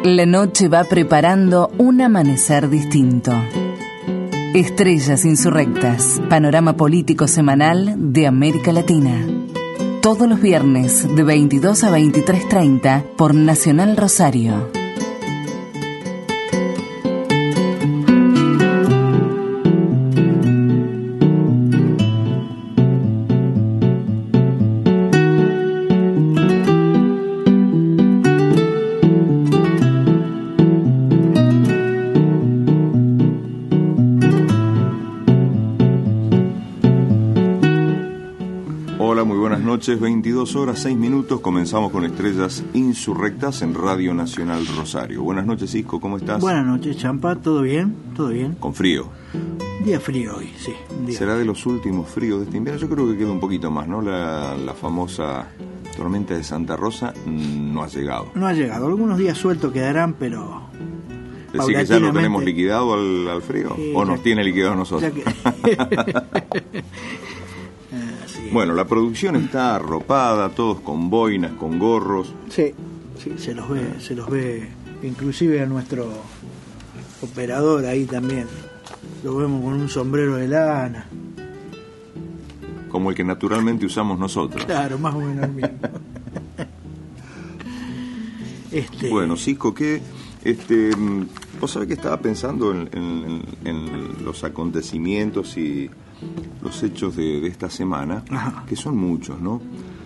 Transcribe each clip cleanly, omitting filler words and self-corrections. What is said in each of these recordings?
La noche va preparando un amanecer distinto. Estrellas insurrectas, panorama político semanal de América Latina. Todos los viernes de 22 a 23:30 por Nacional Rosario. Noches, 22 horas, 6 minutos, comenzamos con Estrellas Insurrectas en Radio Nacional Rosario. Buenas noches, Isco, ¿cómo estás? Buenas noches, Champa, ¿todo bien? ¿Todo bien? Con frío. Día frío hoy, sí. ¿Será de los últimos fríos de este invierno? Yo creo que queda un poquito más, ¿no? La famosa tormenta de Santa Rosa no ha llegado. No ha llegado, algunos días sueltos quedarán, pero... ¿Decís que ya lo tenemos liquidado al frío? ¿O nos tiene liquidado a nosotros? Bueno, la producción está arropada, todos con boinas, con gorros. Sí, se los ve, inclusive a nuestro operador ahí también. Lo vemos con un sombrero de lana. Como el que naturalmente usamos nosotros. Claro, más o menos el mismo. Bueno, Cisco, vos sabés que estaba pensando en los acontecimientos y los hechos de esta semana. Ajá. Que son muchos, ¿no?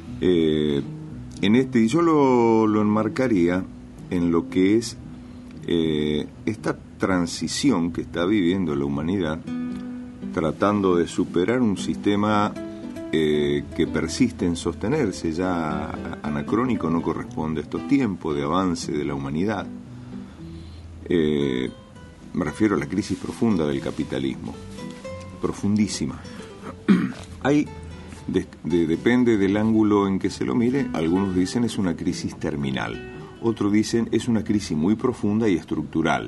Yo lo enmarcaría en lo que es esta transición que está viviendo la humanidad, tratando de superar un sistema que persiste en sostenerse, ya anacrónico, no corresponde a estos tiempos de avance de la humanidad. Me refiero a la crisis profunda del capitalismo. Profundísima. Depende del ángulo en que se lo mire. Algunos dicen es una crisis terminal, otros dicen es una crisis muy profunda y estructural.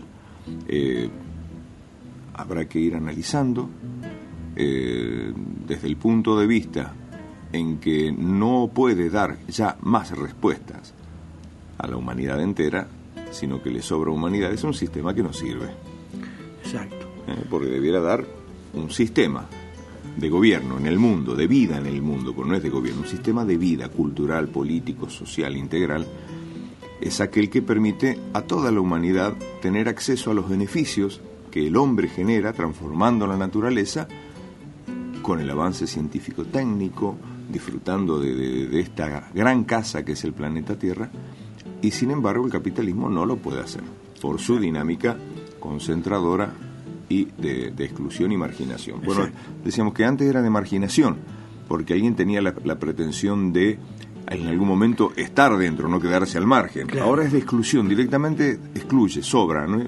Habrá que ir analizando desde el punto de vista en que no puede dar ya más respuestas a la humanidad entera, sino que le sobra humanidad. Es un sistema que no sirve. Exacto. Porque debiera dar un sistema de gobierno en el mundo, de vida en el mundo, porque no es de gobierno, un sistema de vida cultural, político, social, integral, es aquel que permite a toda la humanidad tener acceso a los beneficios que el hombre genera transformando la naturaleza con el avance científico-técnico, disfrutando de esta gran casa que es el planeta Tierra, y sin embargo el capitalismo no lo puede hacer por su dinámica concentradora y de exclusión y marginación. Bueno, decíamos que antes era de marginación, porque alguien tenía la pretensión de en algún momento estar dentro, no quedarse al margen. Claro. Ahora es de exclusión, directamente excluye, sobra, ¿no?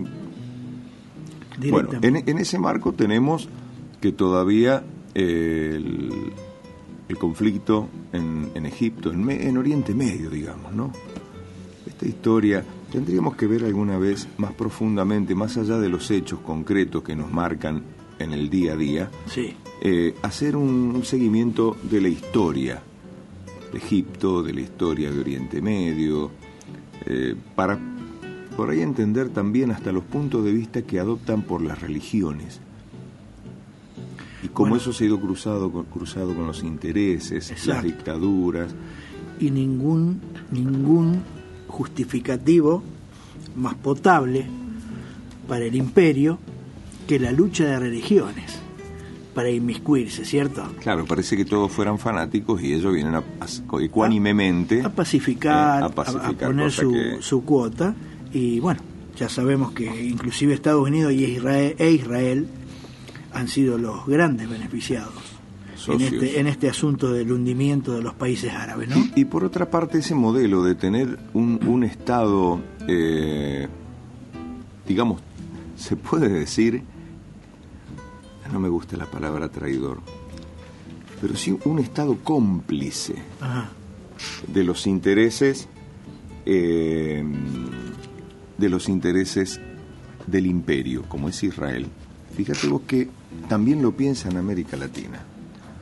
Bueno, en ese marco tenemos que todavía el conflicto en Egipto, en Oriente Medio, digamos, ¿no? Esta historia tendríamos que ver alguna vez más profundamente, más allá de los hechos concretos que nos marcan en el día a día, hacer un seguimiento de la historia de Egipto, de la historia de Oriente Medio, para por ahí entender también hasta los puntos de vista que adoptan por las religiones y cómo eso se ha ido cruzado con los intereses, las dictaduras. Y ningún justificativo más potable para el imperio que la lucha de religiones para inmiscuirse, ¿cierto? Claro, parece que todos fueran fanáticos y ellos vienen ecuánimemente a pacificar, a poner su cuota. Y bueno, ya sabemos que inclusive Estados Unidos y Israel han sido los grandes beneficiados en este asunto del hundimiento de los países árabes, ¿no? Y por otra parte, ese modelo de tener un Estado, digamos, se puede decir, no me gusta la palabra traidor, pero sí un Estado cómplice. Ajá. De los intereses del imperio, como es Israel. Fíjate vos que también lo piensa en América Latina,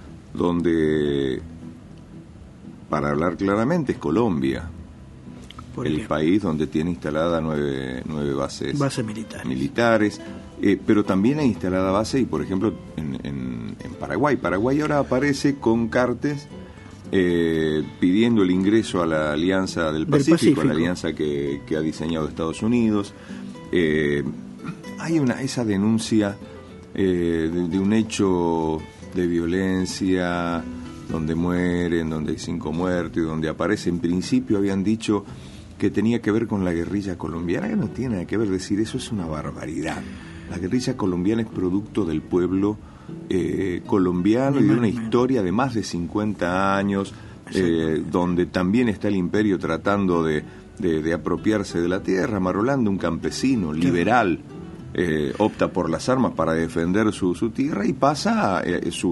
donde, para hablar claramente, es Colombia, el país donde tiene instalada nueve bases militares. Pero también hay instalada base, y por ejemplo en Paraguay. Paraguay ahora aparece con cartes pidiendo el ingreso a la Alianza del Pacífico, la alianza que ha diseñado Estados Unidos. Hay esa denuncia de un hecho de violencia donde mueren, donde hay 5 muertos, y donde aparece, en principio habían dicho que tenía que ver con la guerrilla colombiana, que no tiene nada que ver. Decir eso es una barbaridad. La guerrilla colombiana es producto del pueblo colombiano y de una historia de más de 50 años, donde también está el imperio tratando de apropiarse de la tierra. Marolanda, un campesino liberal, opta por las armas para defender su tierra, y pasa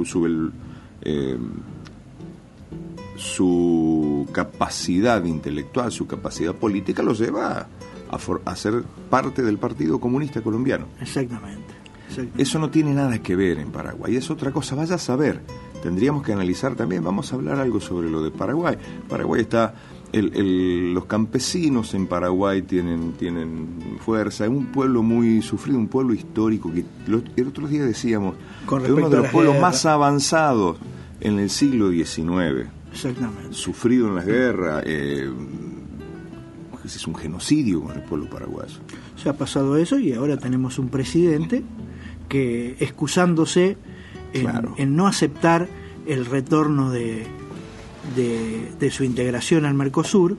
su capacidad intelectual, su capacidad política lo lleva a ser parte del Partido Comunista Colombiano. Exactamente. Eso no tiene nada que ver en Paraguay, es otra cosa, vaya a saber. Tendríamos que analizar también, vamos a hablar algo sobre lo de Paraguay. Paraguay está, los campesinos en Paraguay tienen fuerza, es un pueblo muy sufrido, un pueblo histórico, que el otro día decíamos, que es uno de los pueblos más avanzados en el siglo XIX. Exactamente. Sufrido en las guerras, es un genocidio con el pueblo paraguayo. Se ha pasado eso, y ahora tenemos un presidente que, excusándose en no aceptar el retorno de su integración al Mercosur,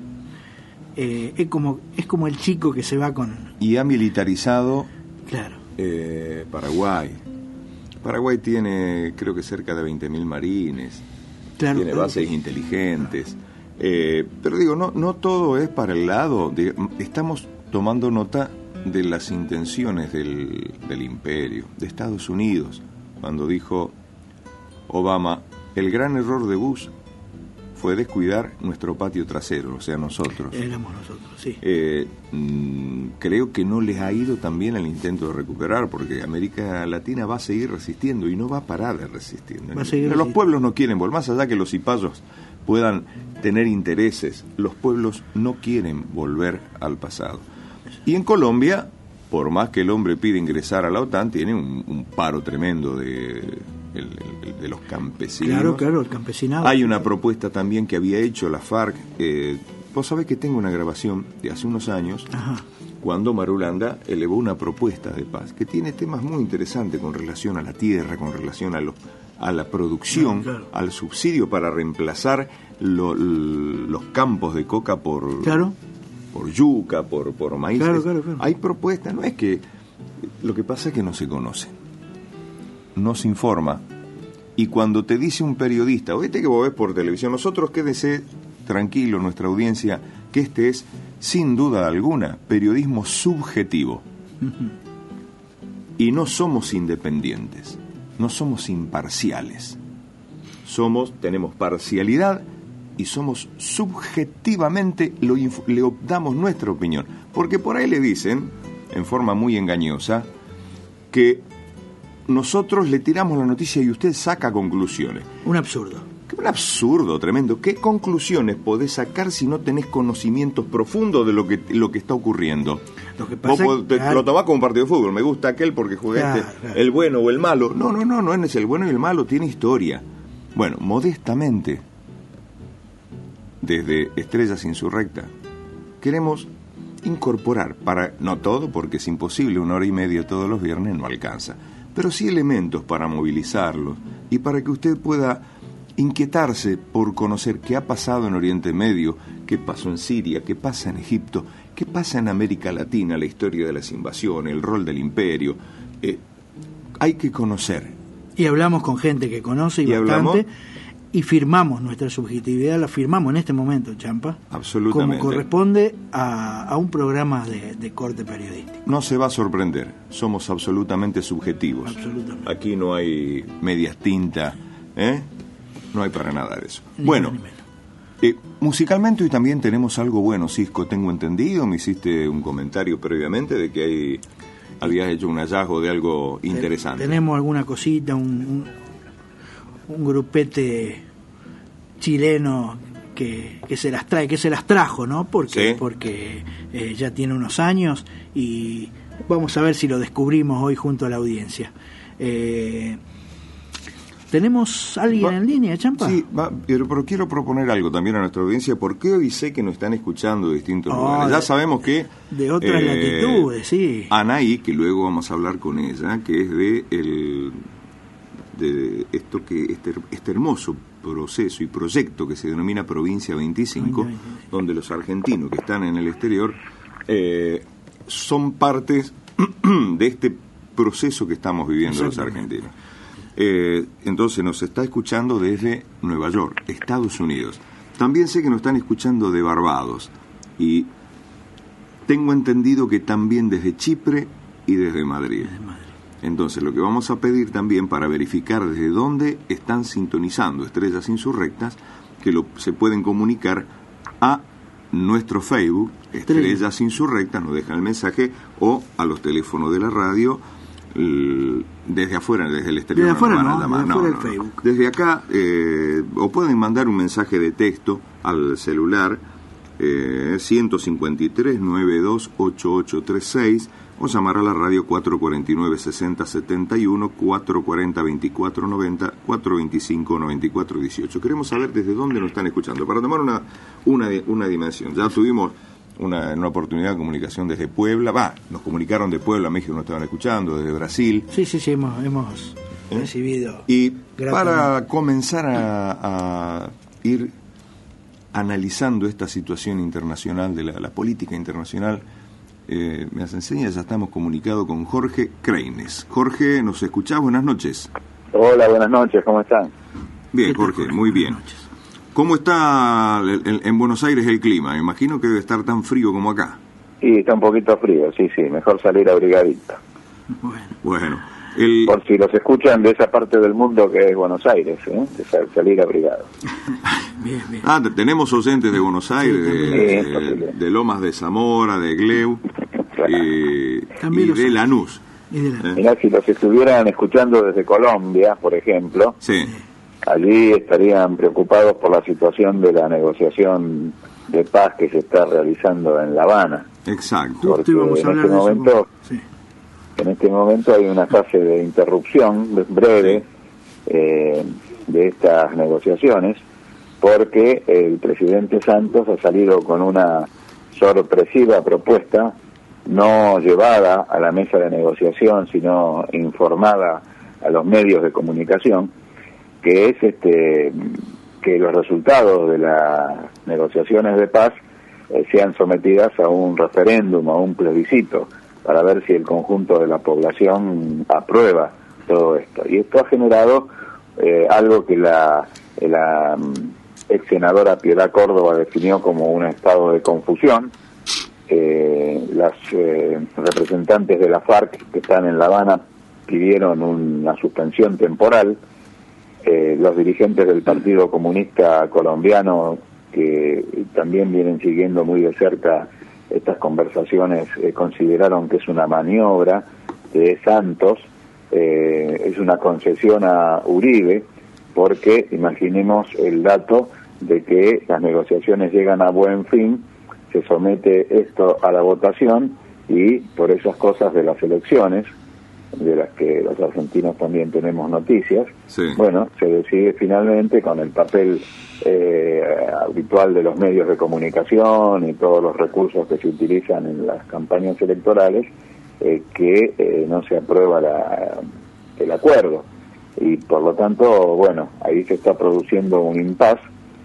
es como el chico que se va con... Y ha militarizado Paraguay. Paraguay tiene, creo que cerca de 20.000 marines, tiene bases inteligentes, pero digo, no todo es para el lado, estamos tomando nota de las intenciones del imperio, de Estados Unidos, cuando dijo Obama, el gran error de Bush fue descuidar nuestro patio trasero, o sea, nosotros. Éramos nosotros, sí. Creo que no les ha ido tan bien el intento de recuperar, porque América Latina va a seguir resistiendo y no va a parar de resistir. Los pueblos no quieren volver, más allá que los cipayos puedan tener intereses, los pueblos no quieren volver al pasado. Y en Colombia, por más que el hombre pide ingresar a la OTAN, tiene un paro tremendo de los campesinos. Claro, el campesinado. Hay una propuesta también que había hecho la FARC. Vos sabés que tengo una grabación de hace unos años, cuando Marulanda elevó una propuesta de paz, que tiene temas muy interesantes con relación a la tierra, con relación a la producción, al subsidio para reemplazar los campos de coca por yuca, por maíz. Claro. Hay propuestas, no es que... Lo que pasa es que no se conocen, no se informa, y cuando te dice un periodista, oíste que vos ves por televisión, nosotros quédese tranquilo, nuestra audiencia, que este es, sin duda alguna, periodismo subjetivo. Y no somos independientes, no somos imparciales, tenemos parcialidad y somos subjetivamente, le damos nuestra opinión, porque por ahí le dicen, en forma muy engañosa, que nosotros le tiramos la noticia y usted saca conclusiones. Un absurdo. Un absurdo tremendo. ¿Qué conclusiones podés sacar si no tenés conocimientos profundos de lo que está ocurriendo? Lo que pasa lo tomás como un partido de fútbol. Me gusta aquel porque jugué el bueno o el malo. No es el bueno y el malo, tiene historia. Bueno, modestamente, desde Estrellas Insurrectas, queremos incorporar, no todo porque es imposible, 1 hora y media todos los viernes no alcanza, pero sí elementos para movilizarlos y para que usted pueda inquietarse por conocer qué ha pasado en Oriente Medio, qué pasó en Siria, qué pasa en Egipto, qué pasa en América Latina, la historia de las invasiones, el rol del imperio. Hay que conocer. Y hablamos con gente que conoce y bastante, y firmamos nuestra subjetividad, la firmamos en este momento, Champa. Absolutamente. Como corresponde a un programa de corte periodístico. No se va a sorprender, somos absolutamente subjetivos. Absolutamente. Aquí no hay medias tintas, no hay para nada de eso. Ni bueno, menos. Musicalmente hoy también tenemos algo bueno, Cisco, tengo entendido, me hiciste un comentario previamente de que habías hecho un hallazgo de algo interesante. Tenemos alguna cosita, un grupete chileno se las trae, que se las trajo, ¿no? Porque, ¿sí? Porque ya tiene unos años y vamos a ver si lo descubrimos hoy junto a la audiencia. ¿Tenemos alguien en línea, Champa? Sí, pero quiero proponer algo también a nuestra audiencia, porque hoy sé que nos están escuchando de distintos lugares. Ya sabemos que... De otras latitudes, sí. Anaí, que luego vamos a hablar con ella, que es de este hermoso proceso y proyecto que se denomina Provincia 25, donde los argentinos que están en el exterior son partes de este proceso que estamos viviendo los argentinos. Entonces nos está escuchando desde Nueva York, Estados Unidos. También sé que nos están escuchando de Barbados y tengo entendido que también desde Chipre y desde Madrid. Entonces lo que vamos a pedir también para verificar desde dónde están sintonizando Estrellas Insurrectas, que se pueden comunicar a nuestro Facebook, Estrellas Insurrectas, nos dejan el mensaje, o a los teléfonos de la radio. Desde afuera, desde el exterior, desde afuera, no. Facebook. Desde acá, o pueden mandar un mensaje de texto al celular 153 92 8836, o llamar a la radio 449 60 71, 440 24 90, 425 94 18. Queremos saber desde dónde nos están escuchando, para tomar una dimensión. Ya tuvimos una oportunidad de comunicación desde Puebla, nos comunicaron de Puebla, México nos estaban escuchando, desde Brasil. Sí, hemos recibido. Y para comenzar a ir analizando esta situación internacional, de la política internacional, me hacen señas, ya estamos comunicados con Jorge Kreines. Jorge, ¿nos escuchás? Buenas noches. Hola, buenas noches, ¿cómo están? Bien, Jorge, muy bien. ¿Cómo está en Buenos Aires el clima? Me imagino que debe estar tan frío como acá. Sí, está un poquito frío, sí, mejor salir abrigadito. Bueno. Por si los escuchan de esa parte del mundo que es Buenos Aires, de salir abrigado. Bien. Tenemos oyentes de Buenos Aires, de Lomas de Zamora, de Gleu, y de Lanús. Mirá, si los estuvieran escuchando desde Colombia, por ejemplo... Sí. Allí estarían preocupados por la situación de la negociación de paz que se está realizando en La Habana. Exacto. Porque en este momento hay una fase de interrupción breve de estas negociaciones, porque el presidente Santos ha salido con una sorpresiva propuesta, no llevada a la mesa de negociación, sino informada a los medios de comunicación, que es que los resultados de las negociaciones de paz sean sometidas a un referéndum, a un plebiscito, para ver si el conjunto de la población aprueba todo esto. Y esto ha generado algo que la ex senadora Piedad Córdoba definió como un estado de confusión. Las representantes de la FARC que están en La Habana pidieron una suspensión temporal. Los dirigentes del Partido Comunista Colombiano, que también vienen siguiendo muy de cerca estas conversaciones, consideraron que es una maniobra de Santos, es una concesión a Uribe, porque imaginemos el dato de que las negociaciones llegan a buen fin, se somete esto a la votación y por esas cosas de las elecciones, de las que los argentinos también tenemos noticias, bueno, se decide finalmente con el papel habitual de los medios de comunicación y todos los recursos que se utilizan en las campañas electorales, que no se aprueba el acuerdo. Y por lo tanto, bueno, ahí se está produciendo un impasse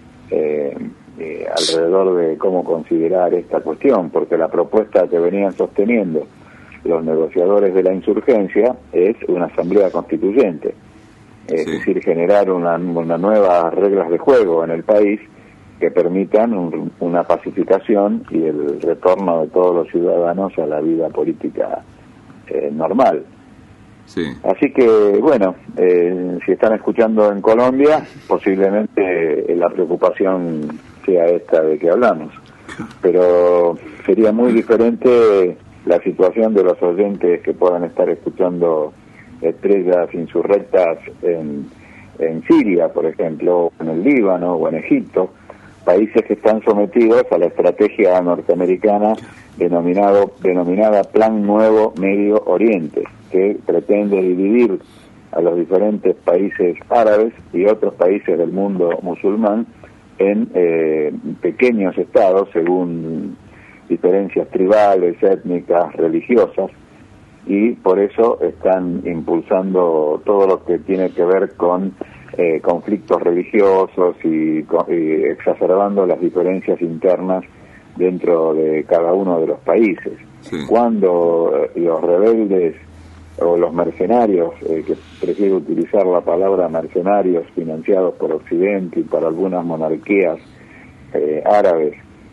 alrededor de cómo considerar esta cuestión, porque la propuesta que venían sosteniendo los negociadores de la insurgencia es una asamblea constituyente, es decir, generar unas nuevas reglas de juego en el país que permitan una pacificación y el retorno de todos los ciudadanos a la vida política normal. Así que, bueno, si están escuchando en Colombia, posiblemente la preocupación sea esta de que hablamos, pero sería muy diferente la situación de los oyentes que puedan estar escuchando Estrellas Insurrectas en Siria, por ejemplo, o en el Líbano o en Egipto, países que están sometidos a la estrategia norteamericana denominada Plan Nuevo Medio Oriente, que pretende dividir a los diferentes países árabes y otros países del mundo musulmán en pequeños estados según diferencias tribales, étnicas, religiosas, y por eso están impulsando todo lo que tiene que ver con conflictos religiosos y exacerbando las diferencias internas dentro de cada uno de los países. Sí. Cuando los rebeldes o los mercenarios, que prefiero utilizar la palabra mercenarios financiados por Occidente y por algunas monarquías árabes,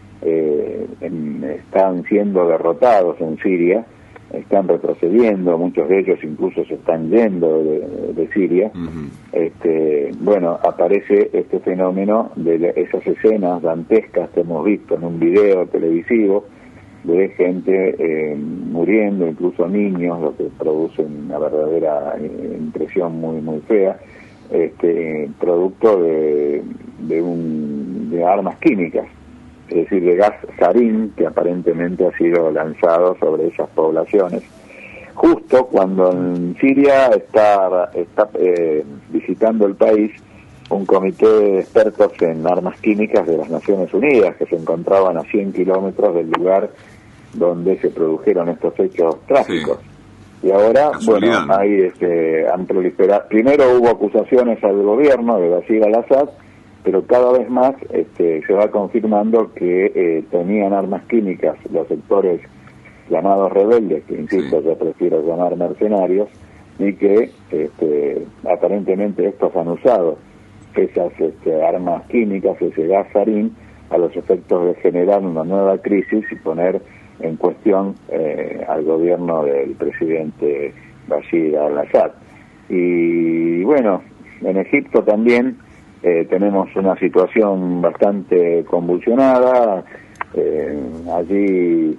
están siendo derrotados en Siria, están retrocediendo, muchos de ellos incluso se están yendo de Siria. Bueno, aparece este fenómeno de esas escenas dantescas que hemos visto en un video televisivo de gente muriendo, incluso niños, lo que produce una verdadera impresión muy muy fea, producto de armas químicas, es decir, de gas sarín que aparentemente ha sido lanzado sobre esas poblaciones, justo cuando en Siria está visitando el país un comité de expertos en armas químicas de las Naciones Unidas, que se encontraban a 100 kilómetros del lugar donde se produjeron estos hechos trágicos. Sí. Y ahora, bueno, ahí han proliferado. Primero hubo acusaciones al gobierno de Bashir al-Assad, pero cada vez más se va confirmando que tenían armas químicas los sectores llamados rebeldes, que insisto, yo prefiero llamar mercenarios, y que aparentemente estos han usado esas armas químicas, ese gas sarín, a los efectos de generar una nueva crisis y poner en cuestión al gobierno del presidente Bashir al-Assad. Y bueno, en Egipto también tenemos una situación bastante convulsionada. Allí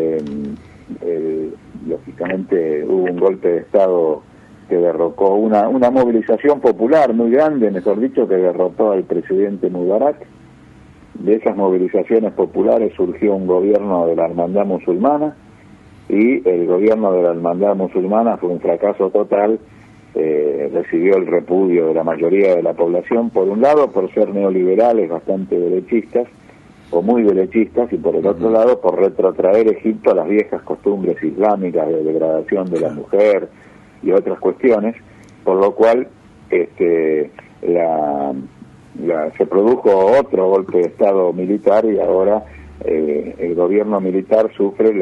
lógicamente hubo un golpe de Estado que derrocó una movilización popular muy grande, mejor dicho, que derrotó al presidente Mubarak. De esas movilizaciones populares surgió un gobierno de la Hermandad Musulmana, y el gobierno de la Hermandad Musulmana fue un fracaso total. Recibió el repudio de la mayoría de la población, por un lado por ser neoliberales bastante derechistas o muy derechistas, y por el otro lado por retrotraer Egipto a las viejas costumbres islámicas de degradación de la mujer y otras cuestiones, por lo cual se produjo otro golpe de Estado militar, y ahora el gobierno militar sufre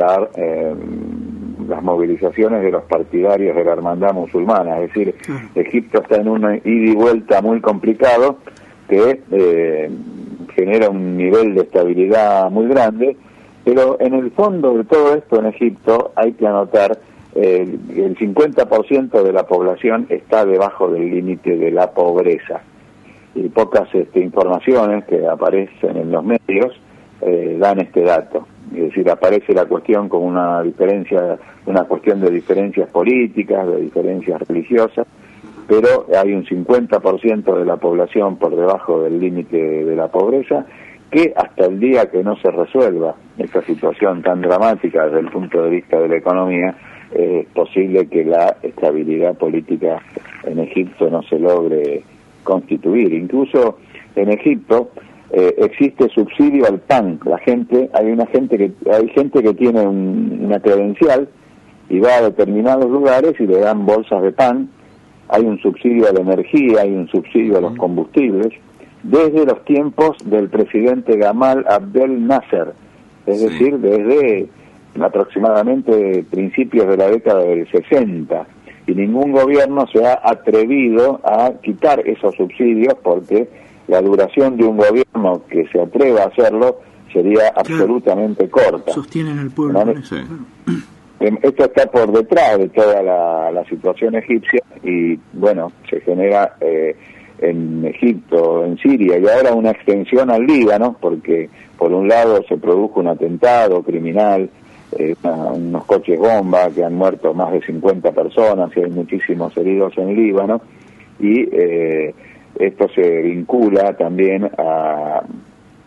las movilizaciones de los partidarios de la Hermandad Musulmana. Es decir, Egipto está en una ida y vuelta muy complicado que genera un nivel de estabilidad muy grande, pero en el fondo de todo esto en Egipto hay que anotar el 50% de la población está debajo del límite de la pobreza, y pocas informaciones que aparecen en los medios dan este dato. Es decir, aparece la cuestión como una cuestión de diferencias políticas, de diferencias religiosas, pero hay un 50% de la población por debajo del límite de la pobreza, que hasta el día que no se resuelva esta situación tan dramática desde el punto de vista de la economía, es posible que la estabilidad política en Egipto no se logre constituir. Incluso en Egipto existe subsidio al pan. Hay gente que tiene una credencial y va a determinados lugares y le dan bolsas de pan. Hay un subsidio a la energía, hay un subsidio a los combustibles, desde los tiempos del presidente Gamal Abdel Nasser, es decir, desde aproximadamente principios de la década del 60, y ningún gobierno se ha atrevido a quitar esos subsidios, porque la duración de un gobierno que se atreva a hacerlo sería absolutamente corta. Sostienen al pueblo. ¿No? Sí. Esto está por detrás de toda la situación egipcia, y bueno, se genera en Egipto, en Siria, y ahora una extensión al Líbano, porque por un lado se produjo un atentado criminal, unos coches bomba que han muerto más de 50 personas y hay muchísimos heridos en Líbano, y esto se vincula también a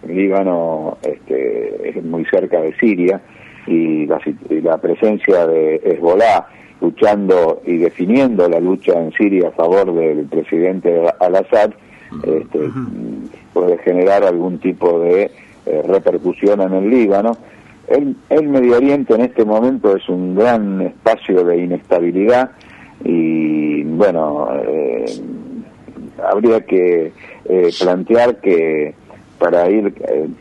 Líbano es muy cerca de Siria, y la presencia de Hezbolá luchando y definiendo la lucha en Siria a favor del presidente al-Assad puede generar algún tipo de repercusión en el Líbano. El Medio Oriente en este momento es un gran espacio de inestabilidad, y bueno, habría que plantear que, para ir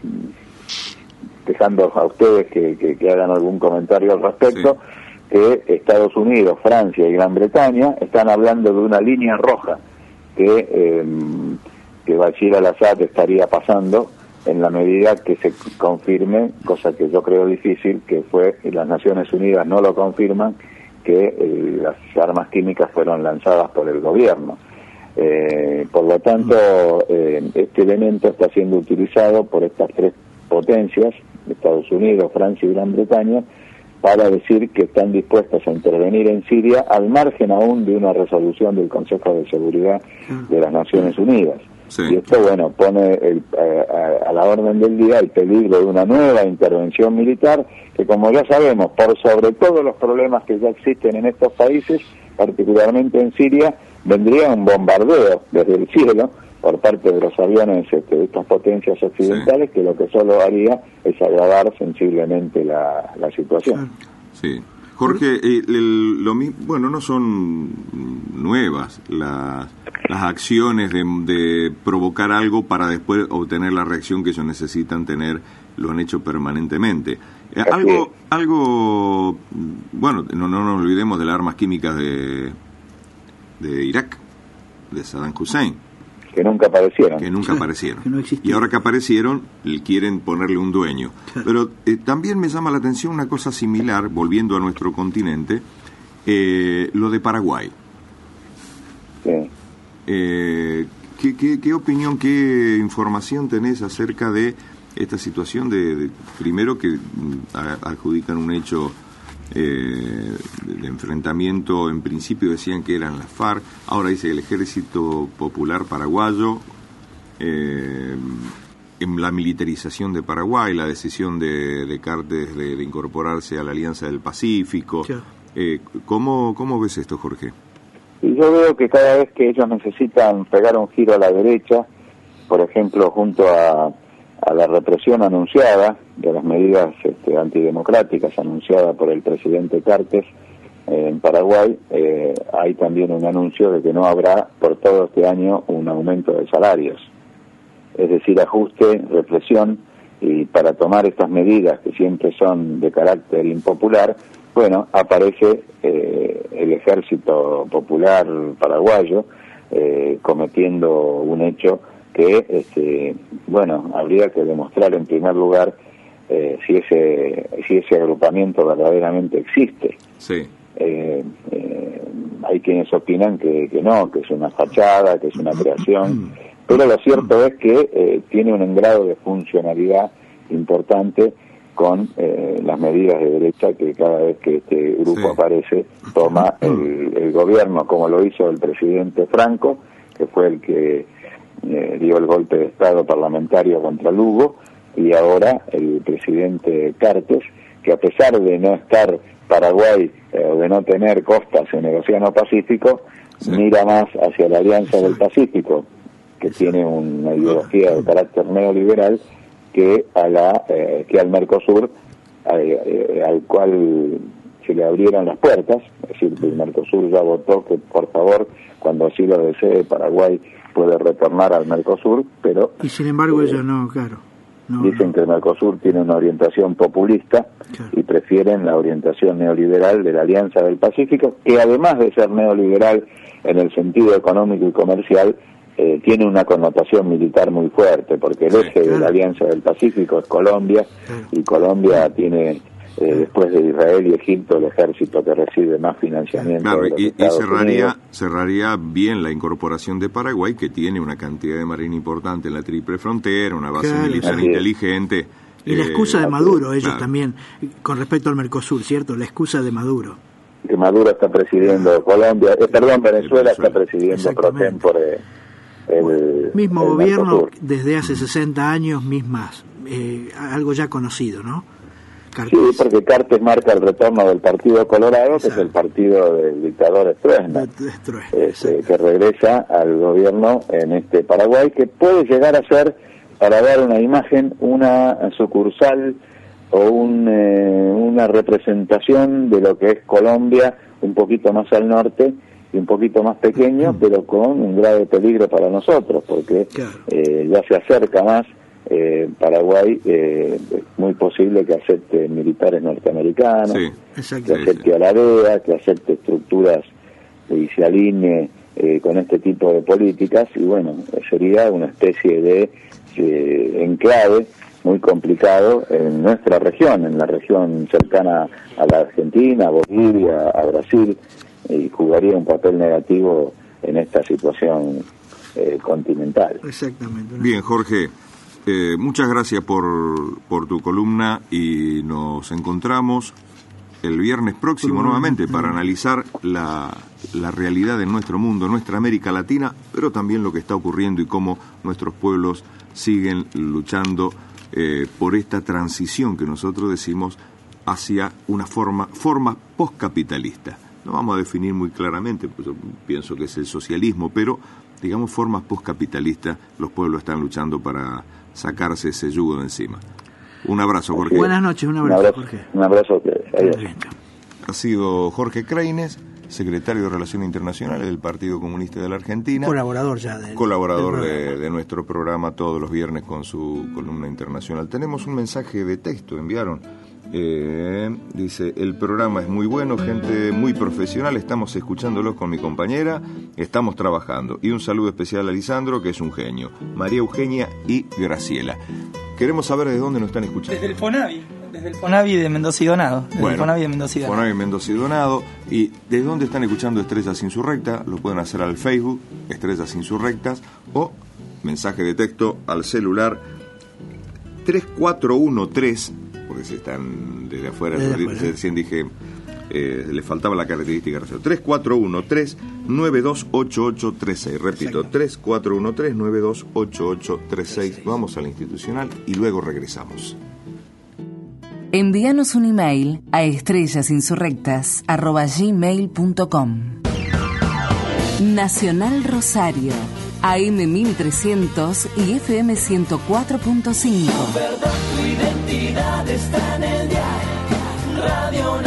dejando a ustedes que hagan algún comentario al respecto, que Estados Unidos, Francia y Gran Bretaña están hablando de una línea roja que Bashir al-Assad estaría pasando en la medida que se confirme, cosa que yo creo difícil, que las Naciones Unidas no lo confirman, que las armas químicas fueron lanzadas por el gobierno. Por lo tanto, este elemento está siendo utilizado por estas tres potencias, Estados Unidos, Francia y Gran Bretaña, para decir que están dispuestas a intervenir en Siria al margen aún de una resolución del Consejo de Seguridad de las Naciones Unidas. Sí. Y esto, bueno, pone a la orden del día el peligro de una nueva intervención militar que, como ya sabemos, por sobre todos los problemas que ya existen en estos países, particularmente en Siria, vendría un bombardeo desde el cielo por parte de los aviones de estas potencias occidentales, que lo que solo haría es agravar sensiblemente la situación. Sí. Jorge, lo mismo, bueno, no son nuevas las acciones de provocar algo para después obtener la reacción que ellos necesitan tener, lo han hecho permanentemente. Algo, bueno, no nos olvidemos de las armas químicas de Irak, de Saddam Hussein. Que nunca aparecieron. Que no y ahora que aparecieron, quieren ponerle un dueño. Pero también me llama la atención una cosa similar, volviendo a nuestro continente, lo de Paraguay. Sí. ¿Qué opinión, qué información tenés acerca de esta situación primero que adjudican un hecho de enfrentamiento? En principio decían que eran las FARC, ahora dice el Ejército Popular Paraguayo, en la militarización de Paraguay, la decisión de Cartes de incorporarse a la Alianza del Pacífico. ¿Cómo ves esto, Jorge? Y yo veo que cada vez que ellos necesitan pegar un giro a la derecha, por ejemplo, junto a la represión anunciada, de las medidas antidemocráticas anunciadas por el presidente Cartes en Paraguay, hay también un anuncio de que no habrá por todo este año un aumento de salarios. Es decir, ajuste, represión, y para tomar estas medidas que siempre son de carácter impopular, bueno, aparece el Ejército Popular Paraguayo cometiendo un hecho que, bueno, habría que demostrar en primer lugar si ese agrupamiento verdaderamente existe. Sí. Hay quienes opinan que no, que es una fachada, que es una creación, pero lo cierto es que tiene un grado de funcionalidad importante con las medidas de derecha que cada vez que este grupo aparece toma el gobierno, como lo hizo el presidente Franco, que fue el que dio el golpe de Estado parlamentario contra Lugo, y ahora el presidente Cartes, que a pesar de no estar Paraguay o de no tener costas en el Océano Pacífico, mira más hacia la Alianza del Pacífico, que tiene una ideología de carácter neoliberal, que al Mercosur, al cual se le abrieron las puertas. Es decir, el Mercosur ya votó que, por favor, cuando así lo desee, Paraguay puede retornar al Mercosur, pero... Y sin embargo ellos no, claro. Dicen que el Mercosur tiene una orientación populista, y prefieren la orientación neoliberal de la Alianza del Pacífico, que además de ser neoliberal en el sentido económico y comercial, tiene una connotación militar muy fuerte, porque el eje de la Alianza del Pacífico es Colombia, y Colombia tiene, después de Israel y Egipto, el ejército que recibe más financiamiento. Claro, de los y Estados Unidos. cerraría bien la incorporación de Paraguay, que tiene una cantidad de marina importante en la triple frontera, una base militar inteligente. Y la excusa de Maduro, ellos también, con respecto al Mercosur, ¿cierto? La excusa de Maduro. Que Maduro está presidiendo Colombia, Venezuela está presidiendo pro tempore el gobierno Mercosur. Desde hace 60 años, algo ya conocido, ¿no? Sí, porque Cartes marca el retorno del Partido Colorado, que es el partido del dictador Stroessner, que regresa al gobierno en este Paraguay, que puede llegar a ser, para dar una imagen, una sucursal o una representación de lo que es Colombia, un poquito más al norte y un poquito más pequeño, pero con un grave peligro para nosotros, porque ya se acerca más. Paraguay es muy posible que acepte militares norteamericanos, que acepte a la DEA, que acepte estructuras y se alinee con este tipo de políticas, y bueno, sería una especie de enclave muy complicado en nuestra región, en la región cercana a la Argentina, a Bolivia, a Brasil, y jugaría un papel negativo en esta situación continental. Exactamente. Bien, Jorge. Muchas gracias por tu columna y nos encontramos el viernes próximo nuevamente para analizar la realidad de nuestro mundo, nuestra América Latina, pero también lo que está ocurriendo y cómo nuestros pueblos siguen luchando por esta transición que nosotros decimos hacia una forma postcapitalista. No vamos a definir muy claramente, pues yo pienso que es el socialismo, pero digamos formas postcapitalistas, los pueblos están luchando para sacarse ese yugo de encima. Un abrazo, Jorge. Buenas noches, un abrazo, Jorge. Un abrazo a ustedes. Adiós. Ha sido Jorge Kreines, secretario de Relaciones Internacionales del Partido Comunista de la Argentina. Colaborador ya de nuestro programa todos los viernes con su columna internacional. Tenemos un mensaje de texto, enviaron. Dice, el programa es muy bueno, gente muy profesional, estamos escuchándolos con mi compañera, estamos trabajando. Y un saludo especial a Lisandro, que es un genio, María Eugenia y Graciela. Queremos saber de dónde nos están escuchando. Desde el Fonavi de Mendoza y Donado. Fonavi Mendoza y Donado. ¿Y de dónde están escuchando Estrellas Insurrectas? Lo pueden hacer al Facebook, Estrellas Insurrectas, o mensaje de texto al celular 3413, porque si están desde afuera, recién dije, le faltaba la característica 3413-928836. Repito, 3413-928836. Vamos a la institucional y luego regresamos. Envíanos un email a estrellasinsurrectas@gmail.com. Nacional Rosario, AM 1300 y FM 104.5. Verdad, tu identidad está en el diario Radio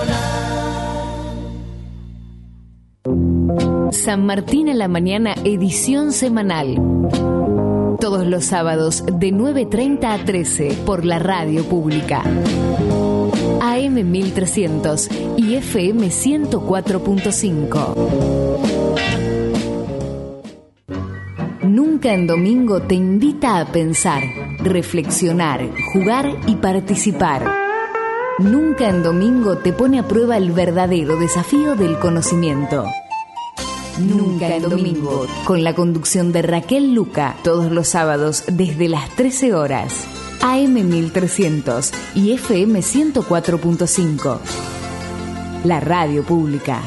Nacional. San Martín en la mañana, edición semanal. Todos los sábados de 9:30 a 13 por la radio pública. AM 1300 y FM 104.5. Nunca en Domingo te invita a pensar, reflexionar, jugar y participar. Nunca en Domingo te pone a prueba el verdadero desafío del conocimiento. Nunca en Domingo, con la conducción de Raquel Luca, todos los sábados desde las 13 horas. AM 1300 y FM 104.5. La radio pública.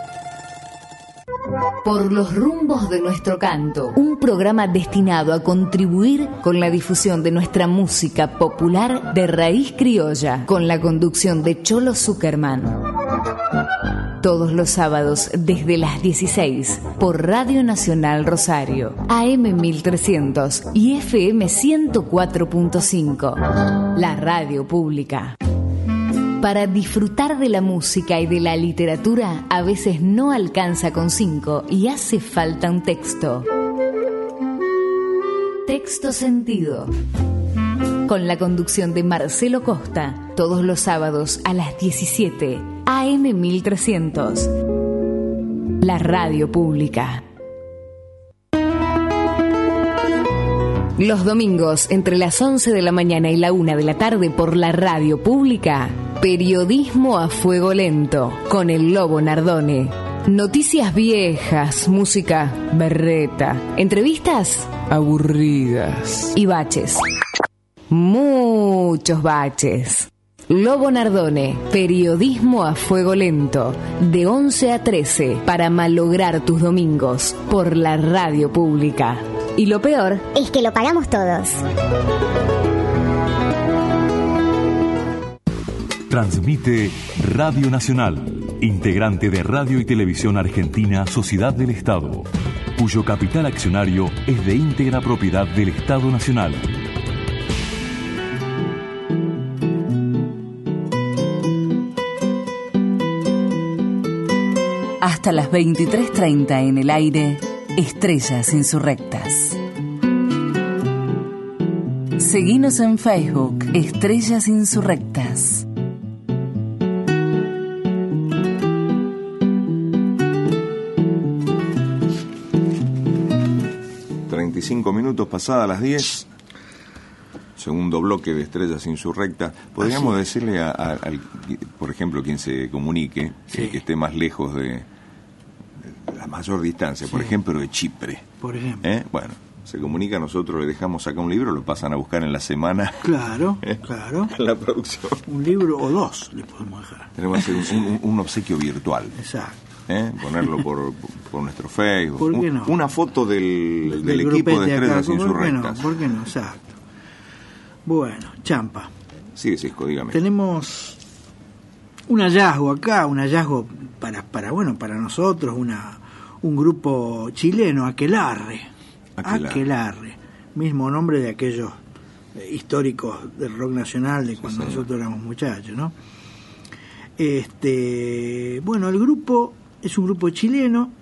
Por los rumbos de nuestro canto, un programa destinado a contribuir con la difusión de nuestra música popular de raíz criolla, con la conducción de Cholo Zuckerman. Todos los sábados desde las 16 por Radio Nacional Rosario, AM 1300 y FM 104.5. La radio pública. Para disfrutar de la música y de la literatura, a veces no alcanza con 5 y hace falta un texto. Texto Sentido. Con la conducción de Marcelo Costa, todos los sábados a las 17, AM 1300. La radio pública. Los domingos, entre las 11 de la mañana y la 1 de la tarde por la radio pública, Periodismo a Fuego Lento, con el Lobo Nardone. Noticias viejas, música berreta, entrevistas aburridas y baches. Muchos baches. Lobo Nardone, periodismo a fuego lento, de 11 a 13, para malograr tus domingos, por la radio pública. Y lo peor es que lo pagamos todos. Transmite Radio Nacional, integrante de Radio y Televisión Argentina, Sociedad del Estado, cuyo capital accionario es de íntegra propiedad del Estado Nacional. Hasta las 23:30 en el aire, Estrellas Insurrectas. Seguinos en Facebook, Estrellas Insurrectas. Minutos pasadas las 10, segundo bloque de Estrellas Insurrectas. Podríamos decirle al, por ejemplo, quien se comunique, el que esté más lejos de la mayor distancia, por ejemplo, de Chipre. Por ejemplo. Bueno, se comunica, nosotros le dejamos acá un libro, lo pasan a buscar en la semana. Claro, claro. En la producción. Un libro o dos le podemos dejar. Tenemos que hacer un obsequio virtual. Exacto. Ponerlo por nuestro Facebook. ¿Por qué no? Una foto del equipo de Estrellas Insurrectas. ¿Por qué no? Exacto. Bueno, Champa. Sí, Cisco, dígame. Tenemos un hallazgo acá, un hallazgo para nosotros, un grupo chileno, Aquelarre. Aquelarre. Mismo nombre de aquellos históricos del rock nacional de cuando nosotros éramos muchachos, ¿no? Bueno, el grupo es un grupo chileno,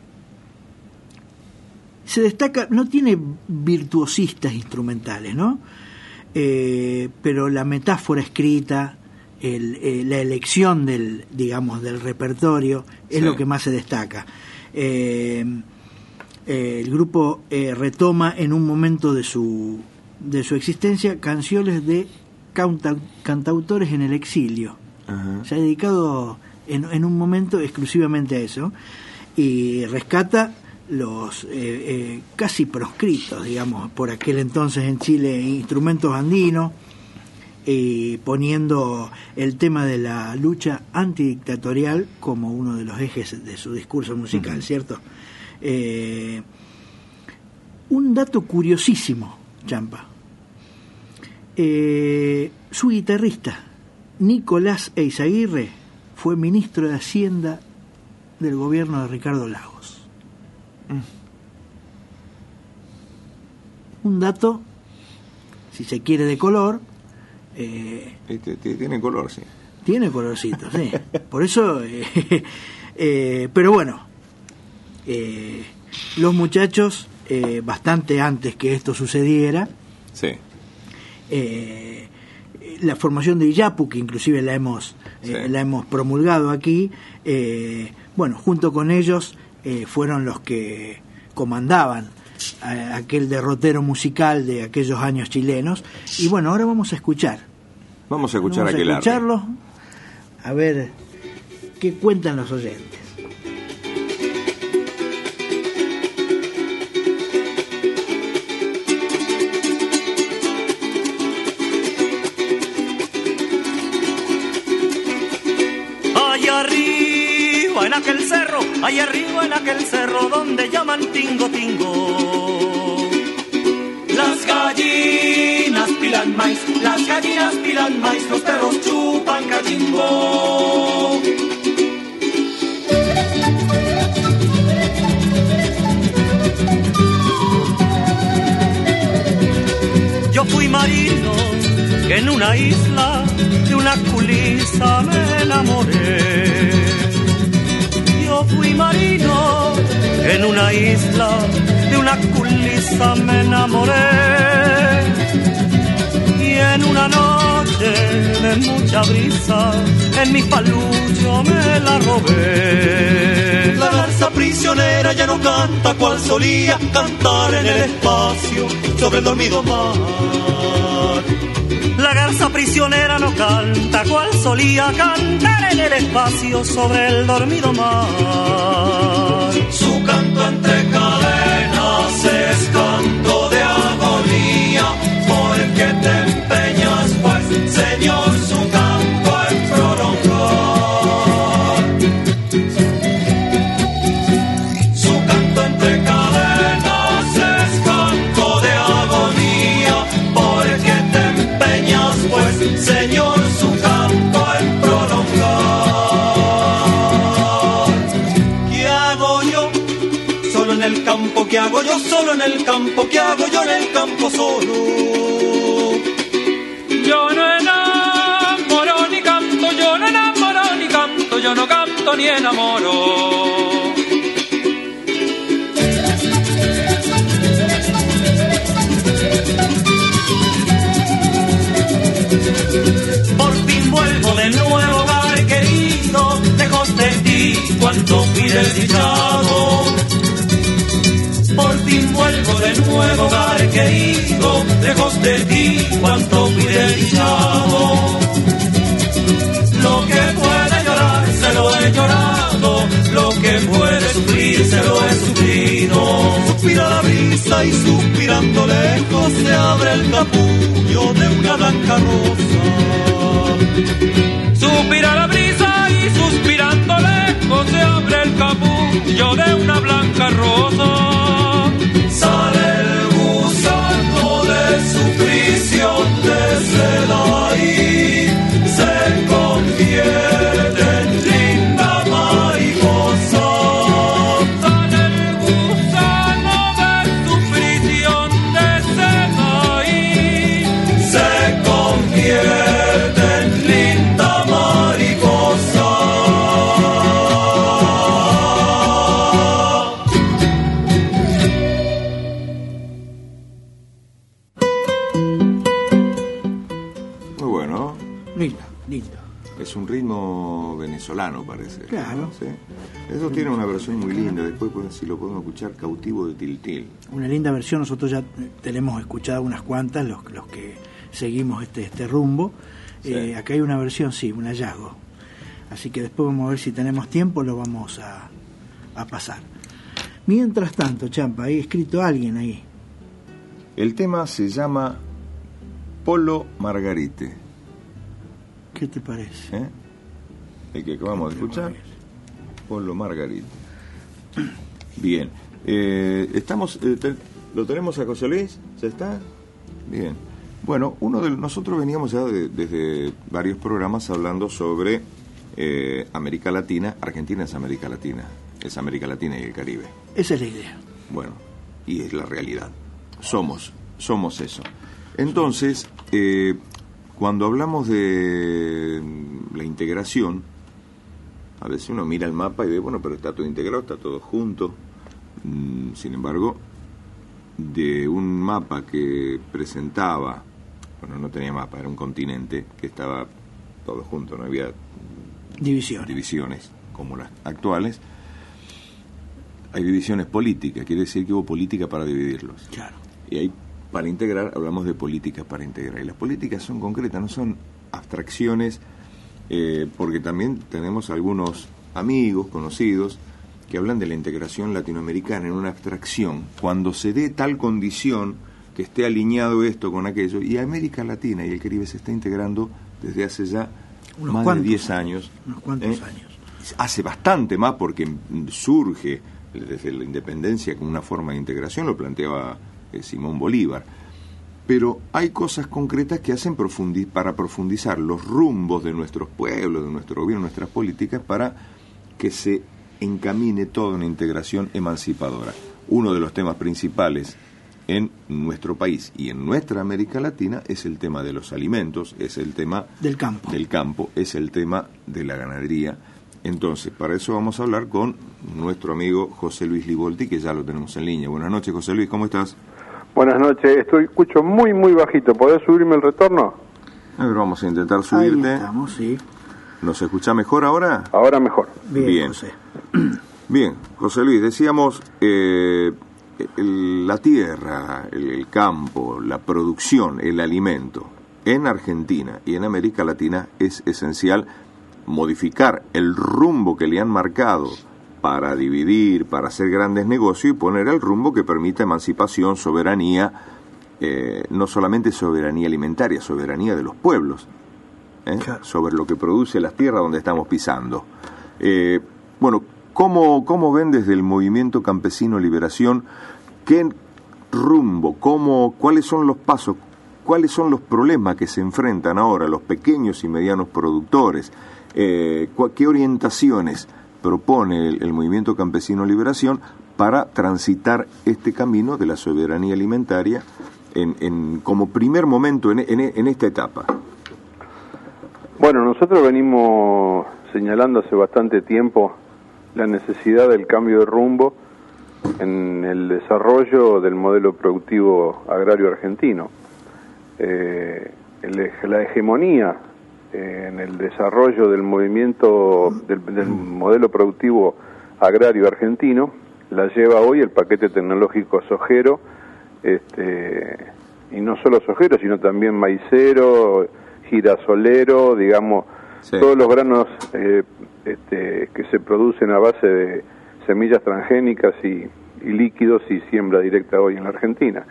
se destaca, no tiene virtuosistas instrumentales, ¿no? Pero la metáfora escrita, la elección del repertorio es lo que más se destaca. El grupo retoma en un momento de su existencia canciones de cantautores en el exilio. Uh-huh. Se ha dedicado en un momento exclusivamente a eso y rescata los casi proscritos, digamos, por aquel entonces en Chile, instrumentos andinos, poniendo el tema de la lucha antidictatorial como uno de los ejes de su discurso musical, uh-huh. ¿Cierto? Un dato curiosísimo, Champa. Su guitarrista, Nicolás Eizaguirre, fue ministro de Hacienda del gobierno de Ricardo Lagos. Un dato, si se quiere, de color. Tiene color, sí. Tiene colorcito, sí. Por eso, pero bueno, los muchachos, bastante antes que esto sucediera, sí. La formación de Iyapu, que inclusive la hemos promulgado aquí, bueno, junto con ellos fueron los que comandaban aquel derrotero musical de aquellos años chilenos. Y bueno, ahora vamos a escucharlo, a ver qué cuentan los oyentes. Allá arriba en aquel cerro donde llaman Tingo Tingo, las gallinas pilan maíz, los perros chupan cachimbo. Yo fui marino, en una isla de una culisa me enamoré. Yo fui marino, en una isla de una culisa me enamoré. Y en una noche de mucha brisa, en mi palucho me la robé. La garza prisionera ya no canta cual solía cantar en el espacio sobre el dormido mar. La garza prisionera no canta cual solía cantar en el espacio sobre el dormido mar. Su canto entre cadenas es canto de agonía, porque te empeñas pues, Señor, su canto Señor, su canto en prolongar. ¿Qué hago yo? Solo en el campo, ¿qué hago yo? Solo en el campo, ¿qué hago yo en el campo solo? Yo no enamoro ni canto, yo no enamoro ni canto, yo no canto ni enamoro. Por fin vuelvo de nuevo, hogar querido, lejos de ti, cuanto fui desdichado. Por fin vuelvo de nuevo, hogar querido, lejos de ti, cuanto fui desdichado. Lo que puede llorar, se lo he llorado, lo que puede sufrir, se lo he sufrido. Suspira la brisa y suspirando lejos se abre el capullo de una blanca rosa. Suspira la brisa y suspirando lejos se abre el capullo de una blanca rosa. Sale el gusano de su prisión de seda y se convierte en linda mariposa. Sale el gusano de su prisión de seda y se convierte en linda mariposa. Muy bueno. Lindo. Es un ritmo venezolano, parece. Claro. ¿Sí? Eso tiene una versión muy linda. Después, si lo podemos escuchar, Cautivo de Tiltil. Una linda versión. Nosotros ya tenemos escuchado unas cuantas, los que seguimos este rumbo. Sí. Acá hay una versión, sí, un hallazgo. Así que después vamos a ver si tenemos tiempo, lo vamos a pasar. Mientras tanto, Champa, hay escrito alguien ahí. El tema se llama Polo Margarite. ¿Qué te parece? El que acabamos de escuchar, Polo Margarite. Bien. Estamos, ¿lo tenemos a José Luis? ¿Ya está? Bien. Bueno, nosotros veníamos ya desde varios programas hablando sobre América Latina. Argentina es América Latina. Es América Latina y el Caribe. Esa es la idea. Bueno, y es la realidad. Somos eso. Entonces, cuando hablamos de la integración, a veces uno mira el mapa y ve, bueno, pero está todo integrado, está todo junto. Sin embargo, de un mapa que presentaba, bueno, no tenía mapa, era un continente que estaba todo junto, no había divisiones como las actuales. Hay divisiones políticas, quiere decir que hubo política para dividirlos. Claro. Y hay para integrar, hablamos de políticas para integrar. Y las políticas son concretas, no son abstracciones, porque también tenemos algunos amigos, conocidos, que hablan de la integración latinoamericana en una abstracción. Cuando se dé tal condición que esté alineado esto con aquello, y América Latina y el Caribe se está integrando desde hace ya más de 10 años. Unos cuantos años. Hace bastante más, porque surge desde la independencia como una forma de integración, lo planteaba Simón Bolívar. Pero hay cosas concretas que hacen para profundizar los rumbos de nuestros pueblos, de nuestro gobierno, nuestras políticas, para que se encamine toda una integración emancipadora. Uno de los temas principales en nuestro país y en nuestra América Latina es el tema de los alimentos, es el tema del campo, es el tema de la ganadería. Entonces, para eso vamos a hablar con nuestro amigo José Luis Libolti, que ya lo tenemos en línea. Buenas noches, José Luis, ¿cómo estás? Buenas noches, escucho muy, muy bajito. ¿Podés subirme el retorno? A ver, vamos a intentar subirte. Ahí estamos, sí. ¿Nos escucha mejor ahora? Ahora mejor. Bien. José. Bien, José Luis, decíamos, la tierra, el campo, la producción, el alimento, en Argentina y en América Latina es esencial modificar el rumbo que le han marcado para dividir, para hacer grandes negocios y poner el rumbo que permita emancipación, soberanía, no solamente soberanía alimentaria, soberanía de los pueblos, claro, sobre lo que produce las tierras donde estamos pisando. Bueno, ¿cómo ven desde el Movimiento Campesino Liberación qué rumbo, cuáles son los pasos cuáles son los problemas que se enfrentan ahora los pequeños y medianos productores, qué orientaciones propone el Movimiento Campesino Liberación para transitar este camino de la soberanía alimentaria como primer momento en esta etapa. Bueno, nosotros venimos señalando hace bastante tiempo la necesidad del cambio de rumbo en el desarrollo del modelo productivo agrario argentino. La hegemonía en el desarrollo del movimiento del modelo productivo agrario argentino la lleva hoy el paquete tecnológico sojero, y no solo sojero, sino también maicero, girasolero, digamos, sí, todos los granos que se producen a base de semillas transgénicas y líquidos y siembra directa hoy en la Argentina.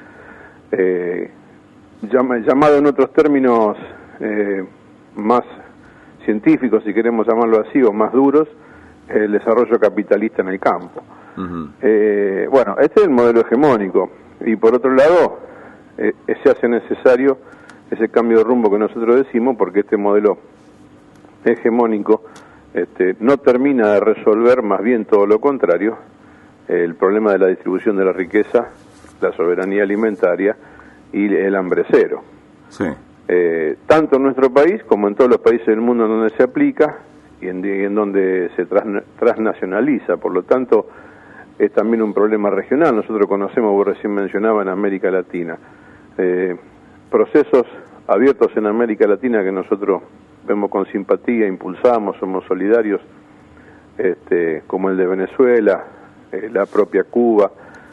Llamado en otros términos más científicos, si queremos llamarlo así, o más duros, el desarrollo capitalista en el campo. Uh-huh. Bueno, este es el modelo hegemónico, y por otro lado se hace necesario ese cambio de rumbo que nosotros decimos, porque este modelo hegemónico no termina de resolver, más bien todo lo contrario, el problema de la distribución de la riqueza, la soberanía alimentaria y el hambre cero. Sí. Tanto en nuestro país como en todos los países del mundo en donde se aplica y en donde se transnacionaliza. Por lo tanto, es también un problema regional. Nosotros conocemos, vos recién mencionabas, en América Latina, procesos abiertos en América Latina que nosotros vemos con simpatía, impulsamos, somos solidarios, como el de Venezuela, la propia Cuba,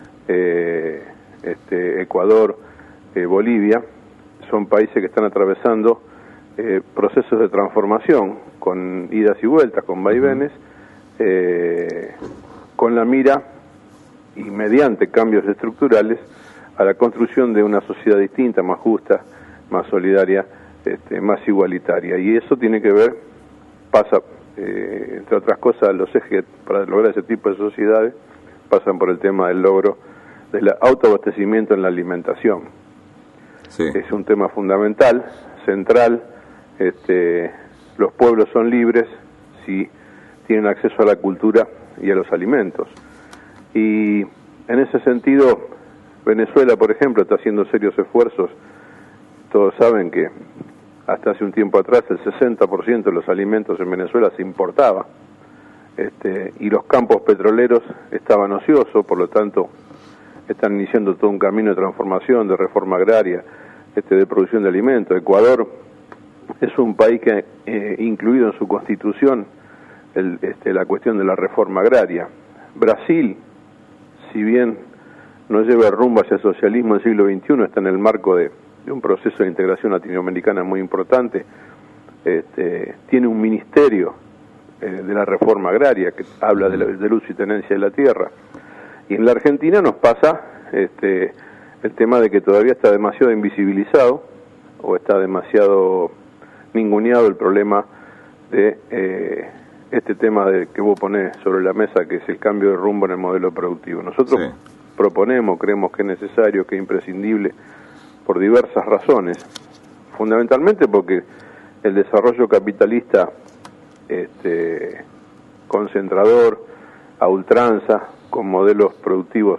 Ecuador, Bolivia. Son países que están atravesando procesos de transformación, con idas y vueltas, con vaivenes, con la mira y mediante cambios estructurales a la construcción de una sociedad distinta, más justa, más solidaria, más igualitaria. Y eso tiene que ver, pasa, entre otras cosas, los ejes para lograr ese tipo de sociedades pasan por el tema del logro del autoabastecimiento en la alimentación. Sí. Es un tema fundamental, central. Los pueblos son libres si tienen acceso a la cultura y a los alimentos. Y en ese sentido, Venezuela, por ejemplo, está haciendo serios esfuerzos. Todos saben que hasta hace un tiempo atrás el 60% de los alimentos en Venezuela se importaba, y los campos petroleros estaban ociosos, por lo tanto están iniciando todo un camino de transformación, de reforma agraria, de producción de alimentos. Ecuador es un país que incluido en su constitución la cuestión de la reforma agraria. Brasil, si bien no lleva el rumbo hacia el socialismo del siglo XXI, está en el marco de un proceso de integración latinoamericana muy importante. Tiene un ministerio de la reforma agraria que habla del uso y tenencia de la tierra. Y en la Argentina nos pasa el tema de que todavía está demasiado invisibilizado o está demasiado ninguneado el problema de este tema que vos ponés sobre la mesa, que es el cambio de rumbo en el modelo productivo. Nosotros proponemos, creemos que es necesario, que es imprescindible, por diversas razones, fundamentalmente porque el desarrollo capitalista concentrador, a ultranza, con modelos productivos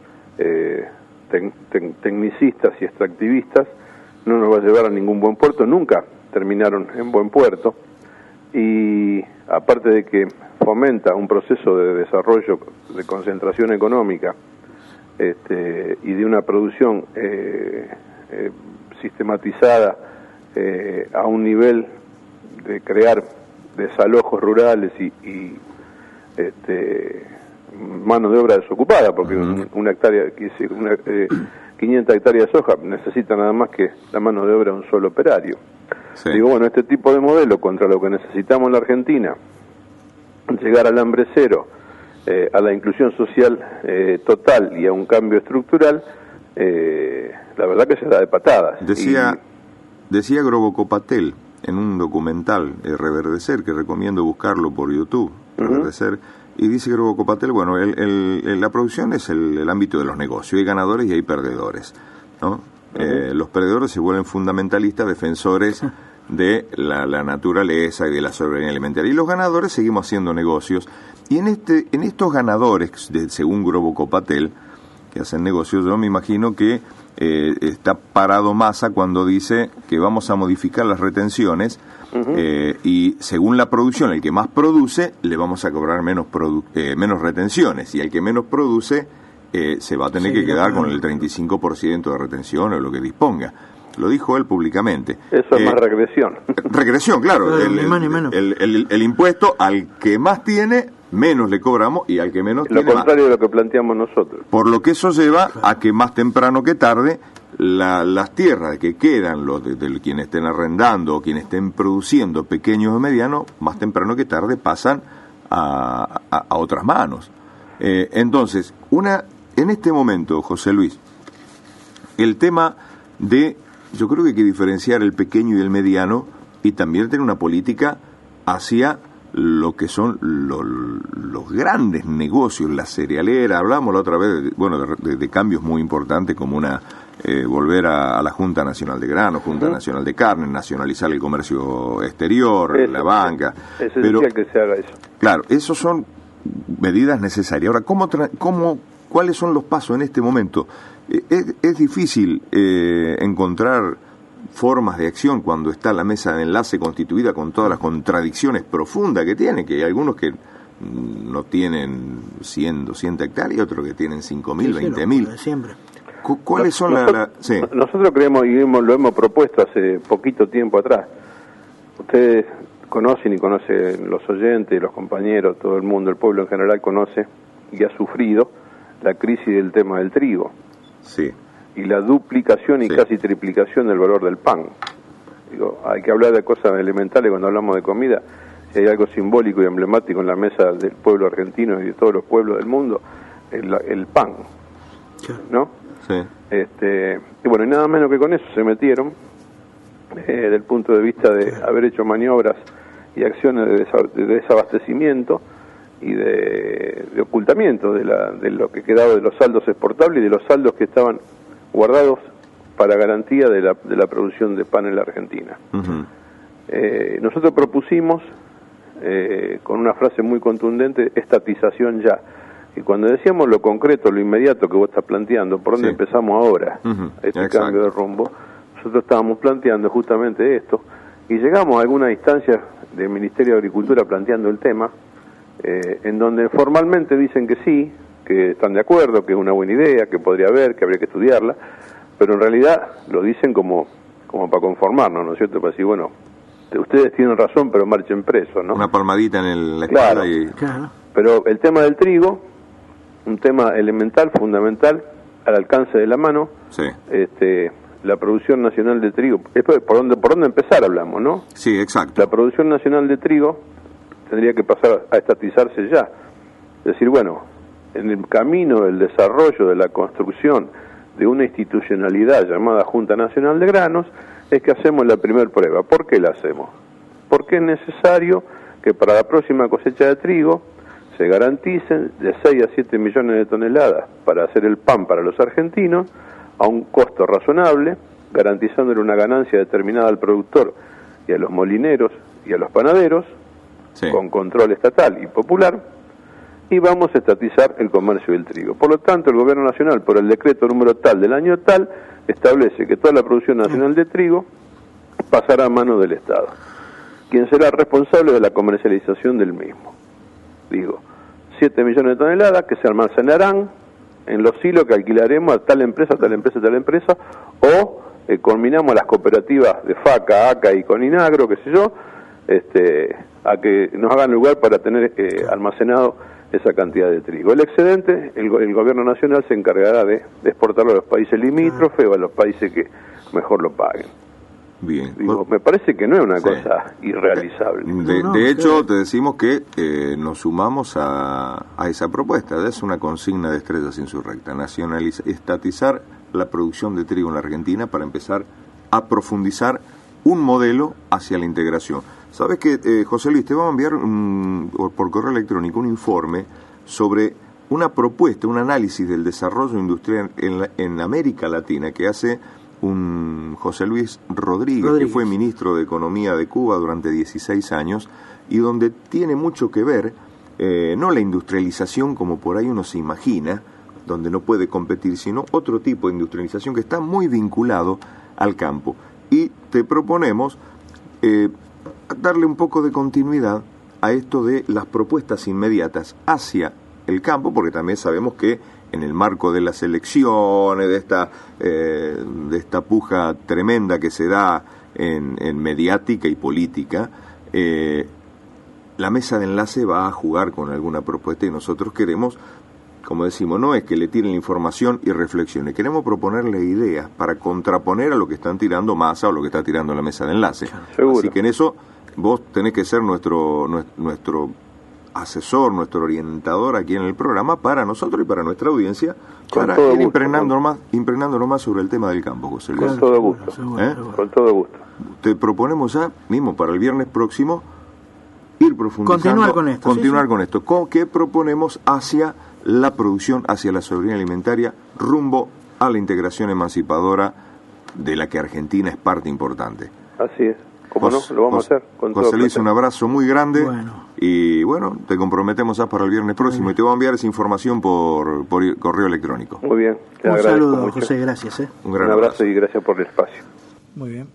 tecnicistas y extractivistas, no nos va a llevar a ningún buen puerto. Nunca terminaron en buen puerto, y aparte de que fomenta un proceso de desarrollo, de concentración económica, y de una producción sistematizada a un nivel de crear desalojos rurales y mano de obra desocupada, porque una hectárea, 500 hectáreas de soja necesita nada más que la mano de obra de un solo operario. Sí. Digo, bueno, este tipo de modelo contra lo que necesitamos en la Argentina, llegar al hambre cero, a la inclusión social total y a un cambio estructural, la verdad que se da de patadas. Decía Groboco Patel en un documental, Reverdecer, que recomiendo buscarlo por YouTube, Reverdecer, y dice Groboco Patel, bueno, la producción es el ámbito de los negocios, hay ganadores y hay perdedores, ¿no? Los perdedores se vuelven fundamentalistas, defensores de la naturaleza y de la soberanía alimentaria. Y los ganadores seguimos haciendo negocios. Y en estos ganadores, según Grobo Copatel, que hacen negocios, yo me imagino que está parado Massa cuando dice que vamos a modificar las retenciones y según la producción, el que más produce, le vamos a cobrar menos retenciones, y el que menos produce se va a tener que quedar con el 35% de retención o lo que disponga. Lo dijo él públicamente. Eso es más regresión. Regresión, claro. El impuesto al que más tiene, menos le cobramos, y al que menos tiene, lo contrario de lo que planteamos nosotros. Por lo que eso lleva a que más temprano que tarde las tierras que quedan, de quienes estén arrendando o quienes estén produciendo, pequeños o medianos, más temprano que tarde pasan a otras manos. Entonces, en este momento, José Luis, el tema yo creo que hay que diferenciar el pequeño y el mediano, y también tener una política hacia lo que son los grandes negocios, la cerealera. Hablamos la otra vez de cambios muy importantes, como volver a la Junta Nacional de Granos, Junta Nacional de Carne, nacionalizar el comercio exterior, la banca. Es esencial que se haga eso. Claro, esos son medidas necesarias. Ahora, ¿cuáles son los pasos en este momento? Es difícil encontrar formas de acción cuando está la mesa de enlace constituida con todas las contradicciones profundas que tiene, que hay algunos que no tienen 100, 200 hectáreas y otros que tienen 5.000, 20.000. Siempre. ¿Cuáles son sí. Nosotros creemos y lo hemos propuesto hace poquito tiempo atrás. Ustedes conocen y conocen los oyentes, los compañeros, todo el mundo, el pueblo en general conoce y ha sufrido la crisis del tema del trigo. Sí. Y la duplicación y casi triplicación del valor del pan. Hay que hablar de cosas elementales cuando hablamos de comida. Si hay algo simbólico y emblemático en la mesa del pueblo argentino y de todos los pueblos del mundo, el pan, ¿no? Sí. Y bueno, y nada menos que con eso se metieron, desde el punto de vista de haber hecho maniobras y acciones de desabastecimiento y de ocultamiento de lo que quedaba de los saldos exportables y de los saldos que estaban guardados para garantía de la producción de pan en la Argentina. Nosotros propusimos, con una frase muy contundente, estatización ya. Y cuando decíamos lo concreto, lo inmediato que vos estás planteando, ¿por dónde empezamos ahora este cambio de rumbo? Nosotros estábamos planteando justamente esto, y llegamos a alguna instancia del Ministerio de Agricultura planteando el tema, en donde formalmente dicen que sí, que están de acuerdo, que es una buena idea, que podría haber, que habría que estudiarla, pero en realidad lo dicen como para conformarnos, ¿no es cierto? Para decir, bueno, ustedes tienen razón, pero marchen presos, ¿no? Una palmadita en la espalda. Claro. Pero el tema del trigo, un tema elemental, fundamental, al alcance de la mano, la producción nacional de trigo, ¿por dónde empezar hablamos, no? Sí, exacto. La producción nacional de trigo tendría que pasar a estatizarse ya. Es decir, bueno, en el camino del desarrollo de la construcción de una institucionalidad llamada Junta Nacional de Granos, es que hacemos la primera prueba. ¿Por qué la hacemos? Porque es necesario que para la próxima cosecha de trigo se garanticen de 6 a 7 millones de toneladas para hacer el pan para los argentinos a un costo razonable, garantizándole una ganancia determinada al productor y a los molineros y a los panaderos, con control estatal y popular, y vamos a estatizar el comercio del trigo. Por lo tanto, el Gobierno Nacional, por el decreto número tal del año tal, establece que toda la producción nacional de trigo pasará a manos del Estado, quien será responsable de la comercialización del mismo. 7 millones de toneladas que se almacenarán en los silos que alquilaremos a tal empresa, tal empresa, tal empresa, o combinamos a las cooperativas de FACA, ACA y Coninagro, qué sé yo, a que nos hagan lugar para tener almacenado esa cantidad de trigo. El excedente, el Gobierno Nacional se encargará de exportarlo a los países limítrofes o a los países que mejor lo paguen. Bien. Me parece que no es una cosa irrealizable. De hecho, te decimos que nos sumamos a esa propuesta. Es una consigna de Estrellas Insurrectas: estatizar la producción de trigo en la Argentina para empezar a profundizar un modelo hacia la integración. ¿Sabes qué, José Luis? Te vamos a enviar por correo electrónico un informe sobre una propuesta, un análisis del desarrollo industrial en América Latina que hace un José Luis Rodríguez, que fue ministro de Economía de Cuba durante 16 años, y donde tiene mucho que ver, no la industrialización como por ahí uno se imagina, donde no puede competir, sino otro tipo de industrialización que está muy vinculado al campo. Y te proponemos darle un poco de continuidad a esto de las propuestas inmediatas hacia el campo, porque también sabemos que en el marco de las elecciones, de esta puja tremenda que se da en mediática y política, la mesa de enlace va a jugar con alguna propuesta, y nosotros queremos, como decimos, no es que le tiren la información y reflexione, queremos proponerle ideas para contraponer a lo que están tirando Massa o lo que está tirando la mesa de enlace. Seguro. Así que en eso vos tenés que ser nuestro asesor, nuestro orientador aquí en el programa para nosotros y para nuestra audiencia, para ir impregnándonos más sobre el tema del campo, José Luis. Con todo gusto. Con todo gusto. Te proponemos ya mismo para el viernes próximo ir profundizando, continuar con esto. ¿Qué proponemos hacia la producción, hacia la soberanía alimentaria, rumbo a la integración emancipadora de la que Argentina es parte importante? Así es. ¿Cómo no? Lo vamos a hacer. José Luis, un abrazo muy grande. Y bueno, te comprometemos ya para el viernes próximo y te voy a enviar esa información por correo electrónico. Muy bien. Un saludo, mucho. José, gracias. Un gran abrazo y gracias por el espacio. Muy bien.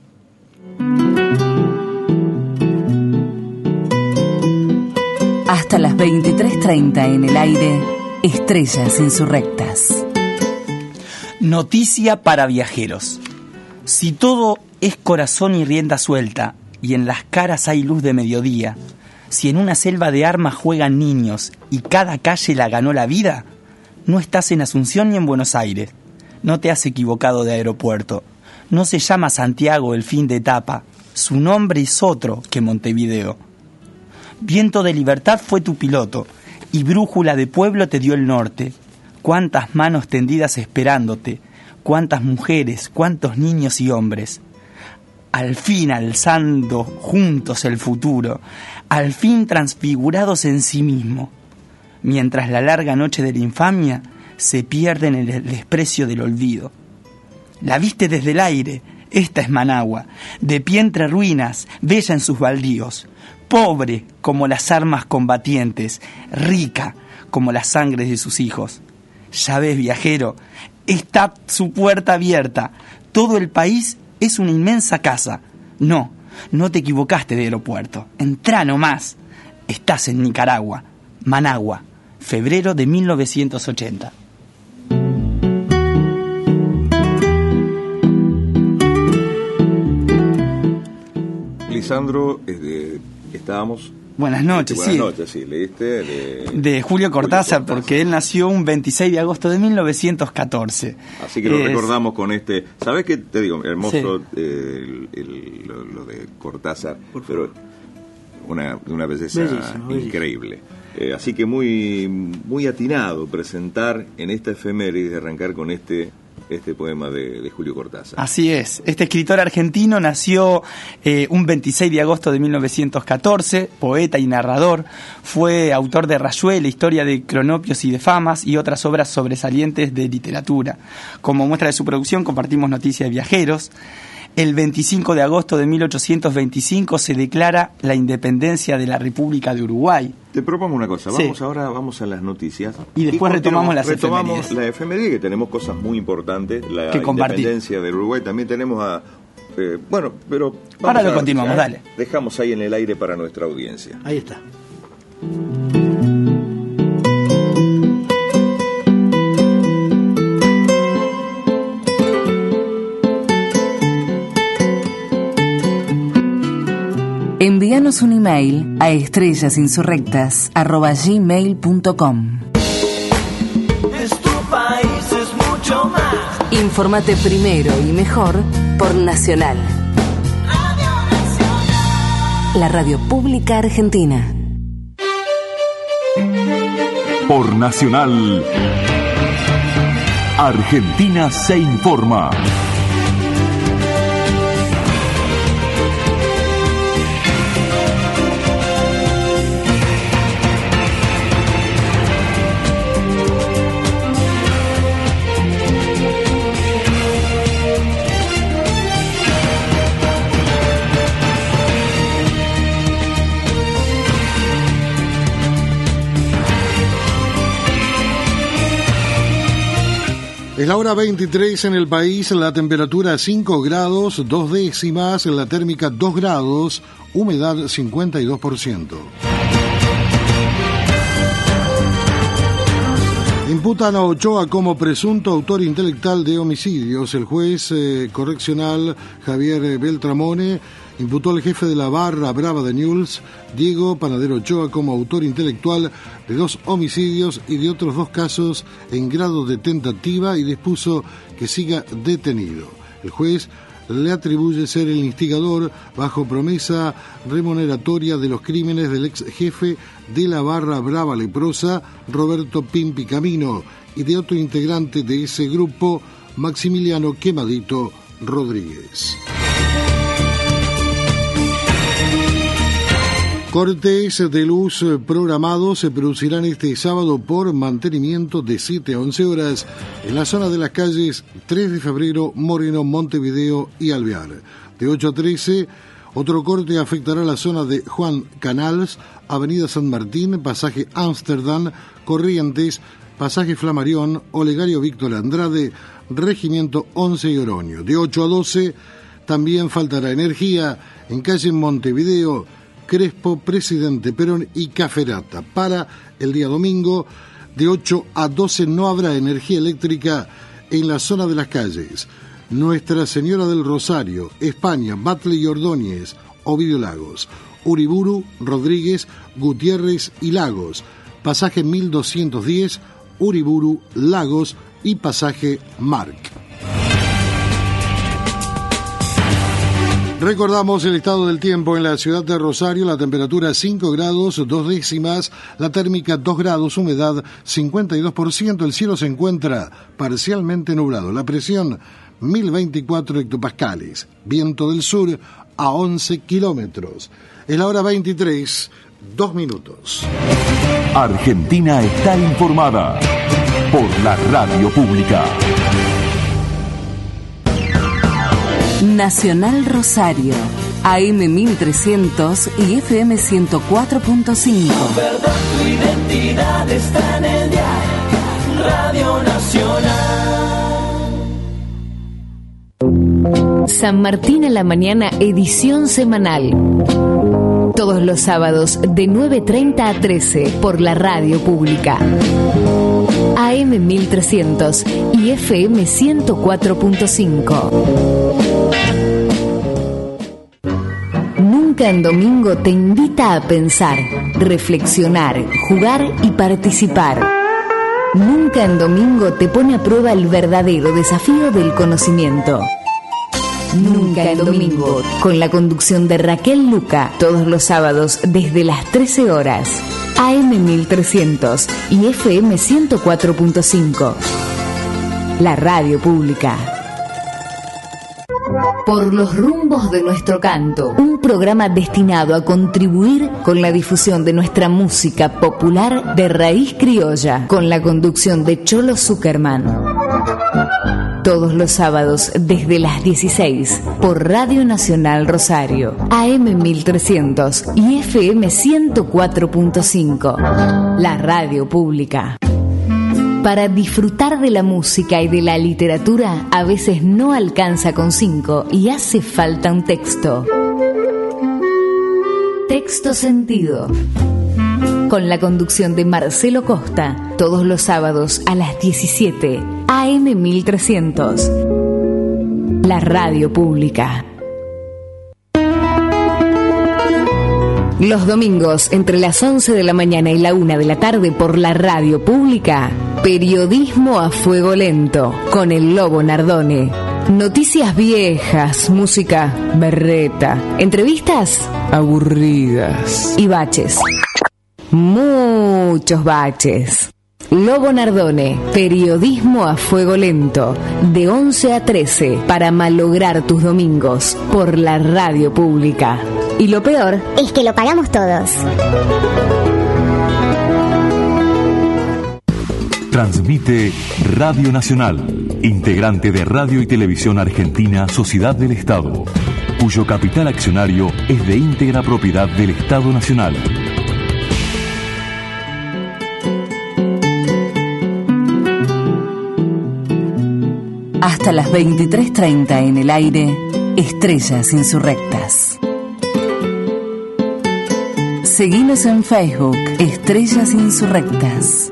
Hasta las 23:30 en el aire, Estrellas Insurrectas. Noticia para viajeros. Si todo es corazón y rienda suelta, y en las caras hay luz de mediodía, si en una selva de armas juegan niños y cada calle la ganó la vida, no estás en Asunción ni en Buenos Aires. No te has equivocado de aeropuerto. No se llama Santiago el fin de etapa. Su nombre es otro que Montevideo. Viento de libertad fue tu piloto, y brújula de pueblo te dio el norte. Cuántas manos tendidas esperándote, cuántas mujeres, cuántos niños y hombres. Al fin alzando juntos el futuro, al fin transfigurados en sí mismo, mientras la larga noche de la infamia se pierde en el desprecio del olvido. La viste desde el aire, esta es Managua, de pie entre ruinas, bella en sus baldíos, pobre como las armas combatientes, rica como la sangre de sus hijos. Ya ves, viajero, está su puerta abierta, todo el país es una inmensa casa. No te equivocaste de aeropuerto. Entrá nomás. Estás en Nicaragua. Managua, febrero de 1980. Lisandro, estábamos... Buenas noches, Buenas noches, sí. ¿Leíste? De Julio Cortázar, porque él nació un 26 de agosto de 1914. Así que lo recordamos con este... ¿Sabés qué te digo? Hermoso lo de Cortázar, pero una belleza increíble. Así que muy atinado presentar en esta efeméride de arrancar con este poema de Julio Cortázar. Así es. Este escritor argentino nació un 26 de agosto de 1914, poeta y narrador. Fue autor de Rayuela, Historia de Cronopios y de Famas y otras obras sobresalientes de literatura. Como muestra de su producción compartimos Noticias de Viajeros. El 25 de agosto de 1825 se declara la independencia de la República de Uruguay. Te propongo una cosa, vamos a las noticias. Y después retomamos las efemérides. La efeméride, que tenemos cosas muy importantes, la independencia del Uruguay, también tenemos pero... Ahora lo continuamos, dale. Dejamos ahí en el aire para nuestra audiencia. Ahí está. Envíanos un email a estrellasinsurrectas@gmail.com. Tu país es mucho más. Infórmate primero y mejor por Nacional. Radio Nacional. La radio pública argentina. Por Nacional, Argentina se informa. Es la hora 23 en el país, la temperatura 5 grados, 2 décimas, la térmica 2 grados, humedad 52%. Imputan a Ochoa como presunto autor intelectual de homicidios. El juez correccional Javier Beltramone imputó al jefe de la barra brava de Newell's, Diego Panadero Ochoa, como autor intelectual de 2 homicidios y de otros 2 casos en grado de tentativa y dispuso que siga detenido. El juez le atribuye ser el instigador bajo promesa remuneratoria de los crímenes del ex jefe de la barra brava leprosa, Roberto Pimpi Camino, y de otro integrante de ese grupo, Maximiliano Quemadito Rodríguez. Cortes de luz programados se producirán este sábado por mantenimiento de 7 a 11 horas en la zona de las calles 3 de febrero, Moreno, Montevideo y Alvear. De 8 a 13, otro corte afectará la zona de Juan Canals, Avenida San Martín, Pasaje Ámsterdam, Corrientes, Pasaje Flamarión, Olegario Víctor Andrade, Regimiento 11 y Oroño. De 8 a 12, también faltará energía en calle Montevideo, Crespo, Presidente Perón y Caferata. Para el día domingo, de 8 a 12 no habrá energía eléctrica en la zona de las calles Nuestra Señora del Rosario, España, Batlle y Ordóñez, Ovidio Lagos, Uriburu, Rodríguez, Gutiérrez y Lagos, Pasaje 1210, Uriburu, Lagos y Pasaje Marc. Recordamos el estado del tiempo en la ciudad de Rosario: la temperatura 5 grados, 2 décimas, la térmica 2 grados, humedad 52%, el cielo se encuentra parcialmente nublado, la presión 1024 hectopascales, viento del sur a 11 kilómetros. Es la hora 23, 2 minutos. Argentina está informada por la radio pública. Nacional Rosario, AM 1300 y FM 104.5. Verdad, tu identidad está en el diario Radio Nacional. San Martín en la mañana, edición semanal. Todos los sábados de 9:30 a 13 por la radio pública. AM 1300 y FM 104.5. Nunca en Domingo te invita a pensar, reflexionar, jugar y participar. Nunca en Domingo te pone a prueba el verdadero desafío del conocimiento. Nunca en Domingo, con la conducción de Raquel Luca, todos los sábados desde las 13 horas. AM 1300 y FM 104.5. La radio pública. Por los rumbos de nuestro canto, un programa destinado a contribuir con la difusión de nuestra música popular de raíz criolla, con la conducción de Cholo Zuckerman. Todos los sábados desde las 16 por Radio Nacional Rosario, AM 1300 y FM 104.5. La radio pública. Para disfrutar de la música y de la literatura, a veces no alcanza con 5 y hace falta un texto. Texto Sentido. Con la conducción de Marcelo Costa, todos los sábados a las 17, AM 1300. La radio pública. Los domingos, entre las 11 de la mañana y la 1 de la tarde por la radio pública, Periodismo a Fuego Lento, con el Lobo Nardone. Noticias viejas, música berreta, entrevistas aburridas y baches. Muchos baches. Lobo Nardone, Periodismo a Fuego Lento, de 11 a 13, para malograr tus domingos, por la radio pública. Y lo peor es que lo pagamos todos. Transmite Radio Nacional, integrante de Radio y Televisión Argentina, Sociedad del Estado, cuyo capital accionario es de íntegra propiedad del Estado Nacional. Hasta las 23:30 en el aire, Estrellas Insurrectas. Seguinos en Facebook, Estrellas Insurrectas.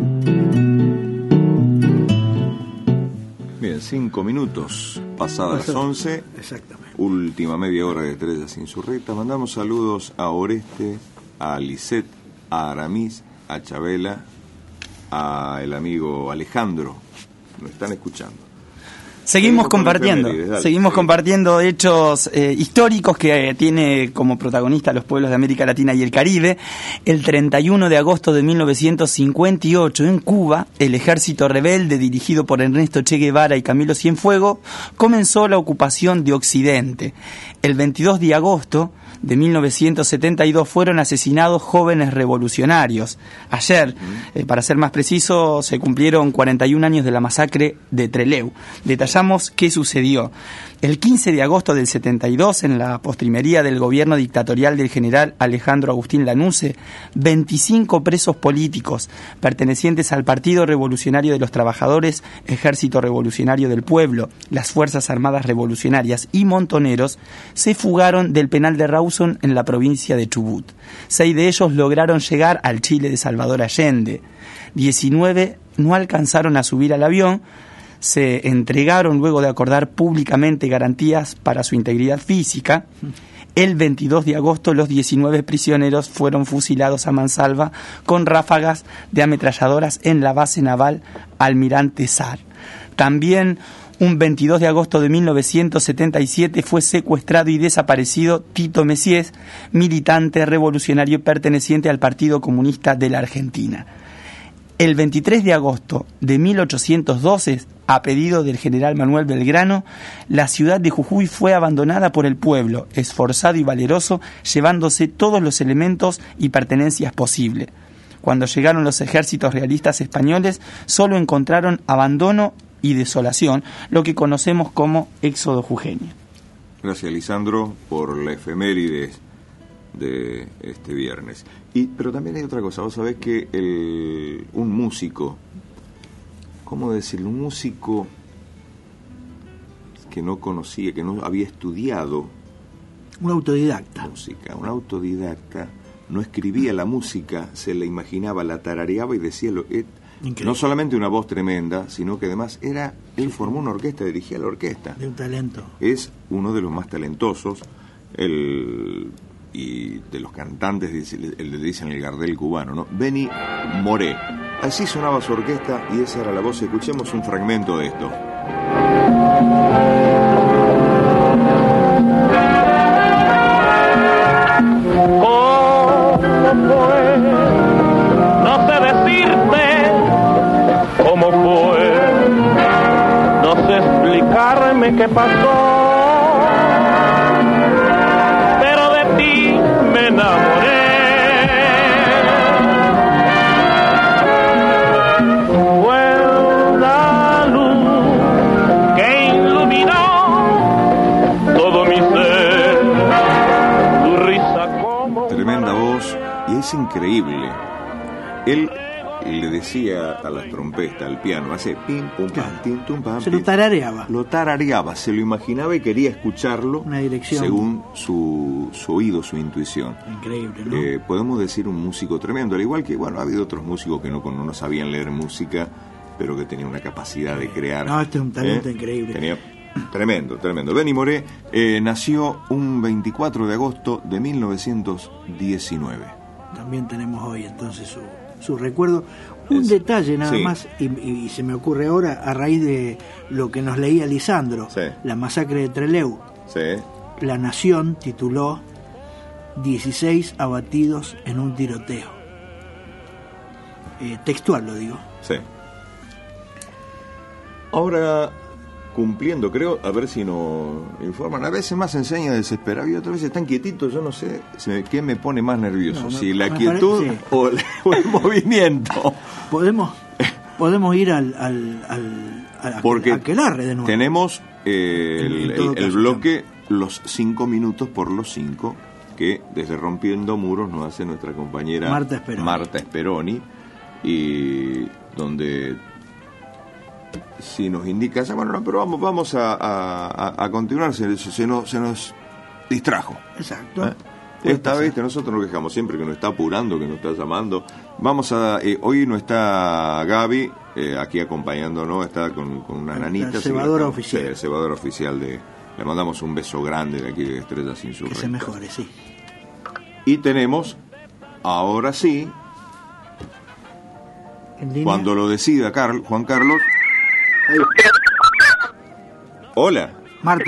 Bien, 5 minutos pasadas las 11. Exactamente. Última media hora de Estrellas Insurrectas. Mandamos saludos a Oreste, a Lisette, a Aramis, a Chabela, a el amigo Alejandro. Nos están escuchando. Seguimos compartiendo hechos históricos que tiene como protagonista los pueblos de América Latina y el Caribe. El 31 de agosto de 1958 en Cuba, el ejército rebelde dirigido por Ernesto Che Guevara y Camilo Cienfuegos comenzó la ocupación de Occidente. El 22 de agosto de 1972 fueron asesinados jóvenes revolucionarios. Ayer, para ser más preciso, se cumplieron 41 años de la masacre de Trelew. Detallamos qué sucedió. El 15 de agosto del 72, en la postrimería del gobierno dictatorial del general Alejandro Agustín Lanusse, 25 presos políticos pertenecientes al Partido Revolucionario de los Trabajadores, Ejército Revolucionario del Pueblo, las Fuerzas Armadas Revolucionarias y montoneros se fugaron del penal de Rawson en la provincia de Chubut. 6 de ellos lograron llegar al Chile de Salvador Allende. 19 no alcanzaron a subir al avión. Se entregaron luego de acordar públicamente garantías para su integridad física. El 22 de agosto los 19 prisioneros fueron fusilados a mansalva con ráfagas de ametralladoras en la base naval Almirante Sar. También un 22 de agosto de 1977 fue secuestrado y desaparecido Tito Messies, militante revolucionario perteneciente al Partido Comunista de la Argentina. El 23 de agosto de 1812, a pedido del general Manuel Belgrano, la ciudad de Jujuy fue abandonada por el pueblo, esforzado y valeroso, llevándose todos los elementos y pertenencias posibles. Cuando llegaron los ejércitos realistas españoles, solo encontraron abandono y desolación, lo que conocemos como éxodo jujeño. Gracias, Lisandro, por la efemérides de este viernes. Pero también hay otra cosa. Vos sabés que un músico, ¿cómo decirlo? Un músico que no conocía, que no había estudiado un autodidacta, no escribía la música, se la imaginaba, la tarareaba y decía no solamente una voz tremenda, sino que además él formó una orquesta, dirigía la orquesta. De un talento. Es uno de los más talentosos, y de los cantantes, le dicen el Gardel cubano, ¿no? Benny Moré. Así sonaba su orquesta y esa era la voz. Escuchemos un fragmento de esto. ¿Cómo fue? No sé decirte cómo fue, no sé explicarme qué pasó. Me enamoré, fue la luz que iluminó todo mi ser, tu risa como tremenda voz, y es increíble. Él le decía a las trompetas, al piano, hace pim, pum, pam, tim, tum, pam. Se lo tarareaba. Lo tarareaba, se lo imaginaba y quería escucharlo. Una dirección. Según su oído, su intuición. Increíble, ¿no? Podemos decir un músico tremendo, al igual que, bueno, ha habido otros músicos que no sabían leer música, pero que tenían una capacidad de crear. No, este es un talento increíble. Tremendo. Benny Moré nació un 24 de agosto de 1919. También tenemos hoy entonces su recuerdo. Un detalle nada más, y se me ocurre ahora a raíz de lo que nos leía Lisandro, la masacre de Trelew. La Nación tituló 16 abatidos en un tiroteo. Textual lo digo. Sí. Ahora, cumpliendo, creo, a ver si nos informan. A veces más enseña desesperado y otras veces están quietitos. Yo no sé qué me pone más nervioso, si la quietud o el movimiento. Podemos ir al aquelarre de nuevo. Tenemos el bloque Los 5 minutos por los 5, que desde Rompiendo Muros nos hace nuestra compañera Marta Speroni, y donde si nos indica, bueno, no, pero vamos a continuar, se nos distrajo. Exacto. Esta vez nosotros nos quejamos siempre que nos está apurando, que nos está llamando. Hoy no está Gaby aquí acompañándonos, está con una nanita. El cebador oficial. El cebador oficial le mandamos un beso grande de aquí de Estrellas Insurrectas. Que se mejore, sí. Y tenemos, ahora sí, cuando lo decida Juan Carlos. Hola. Marta.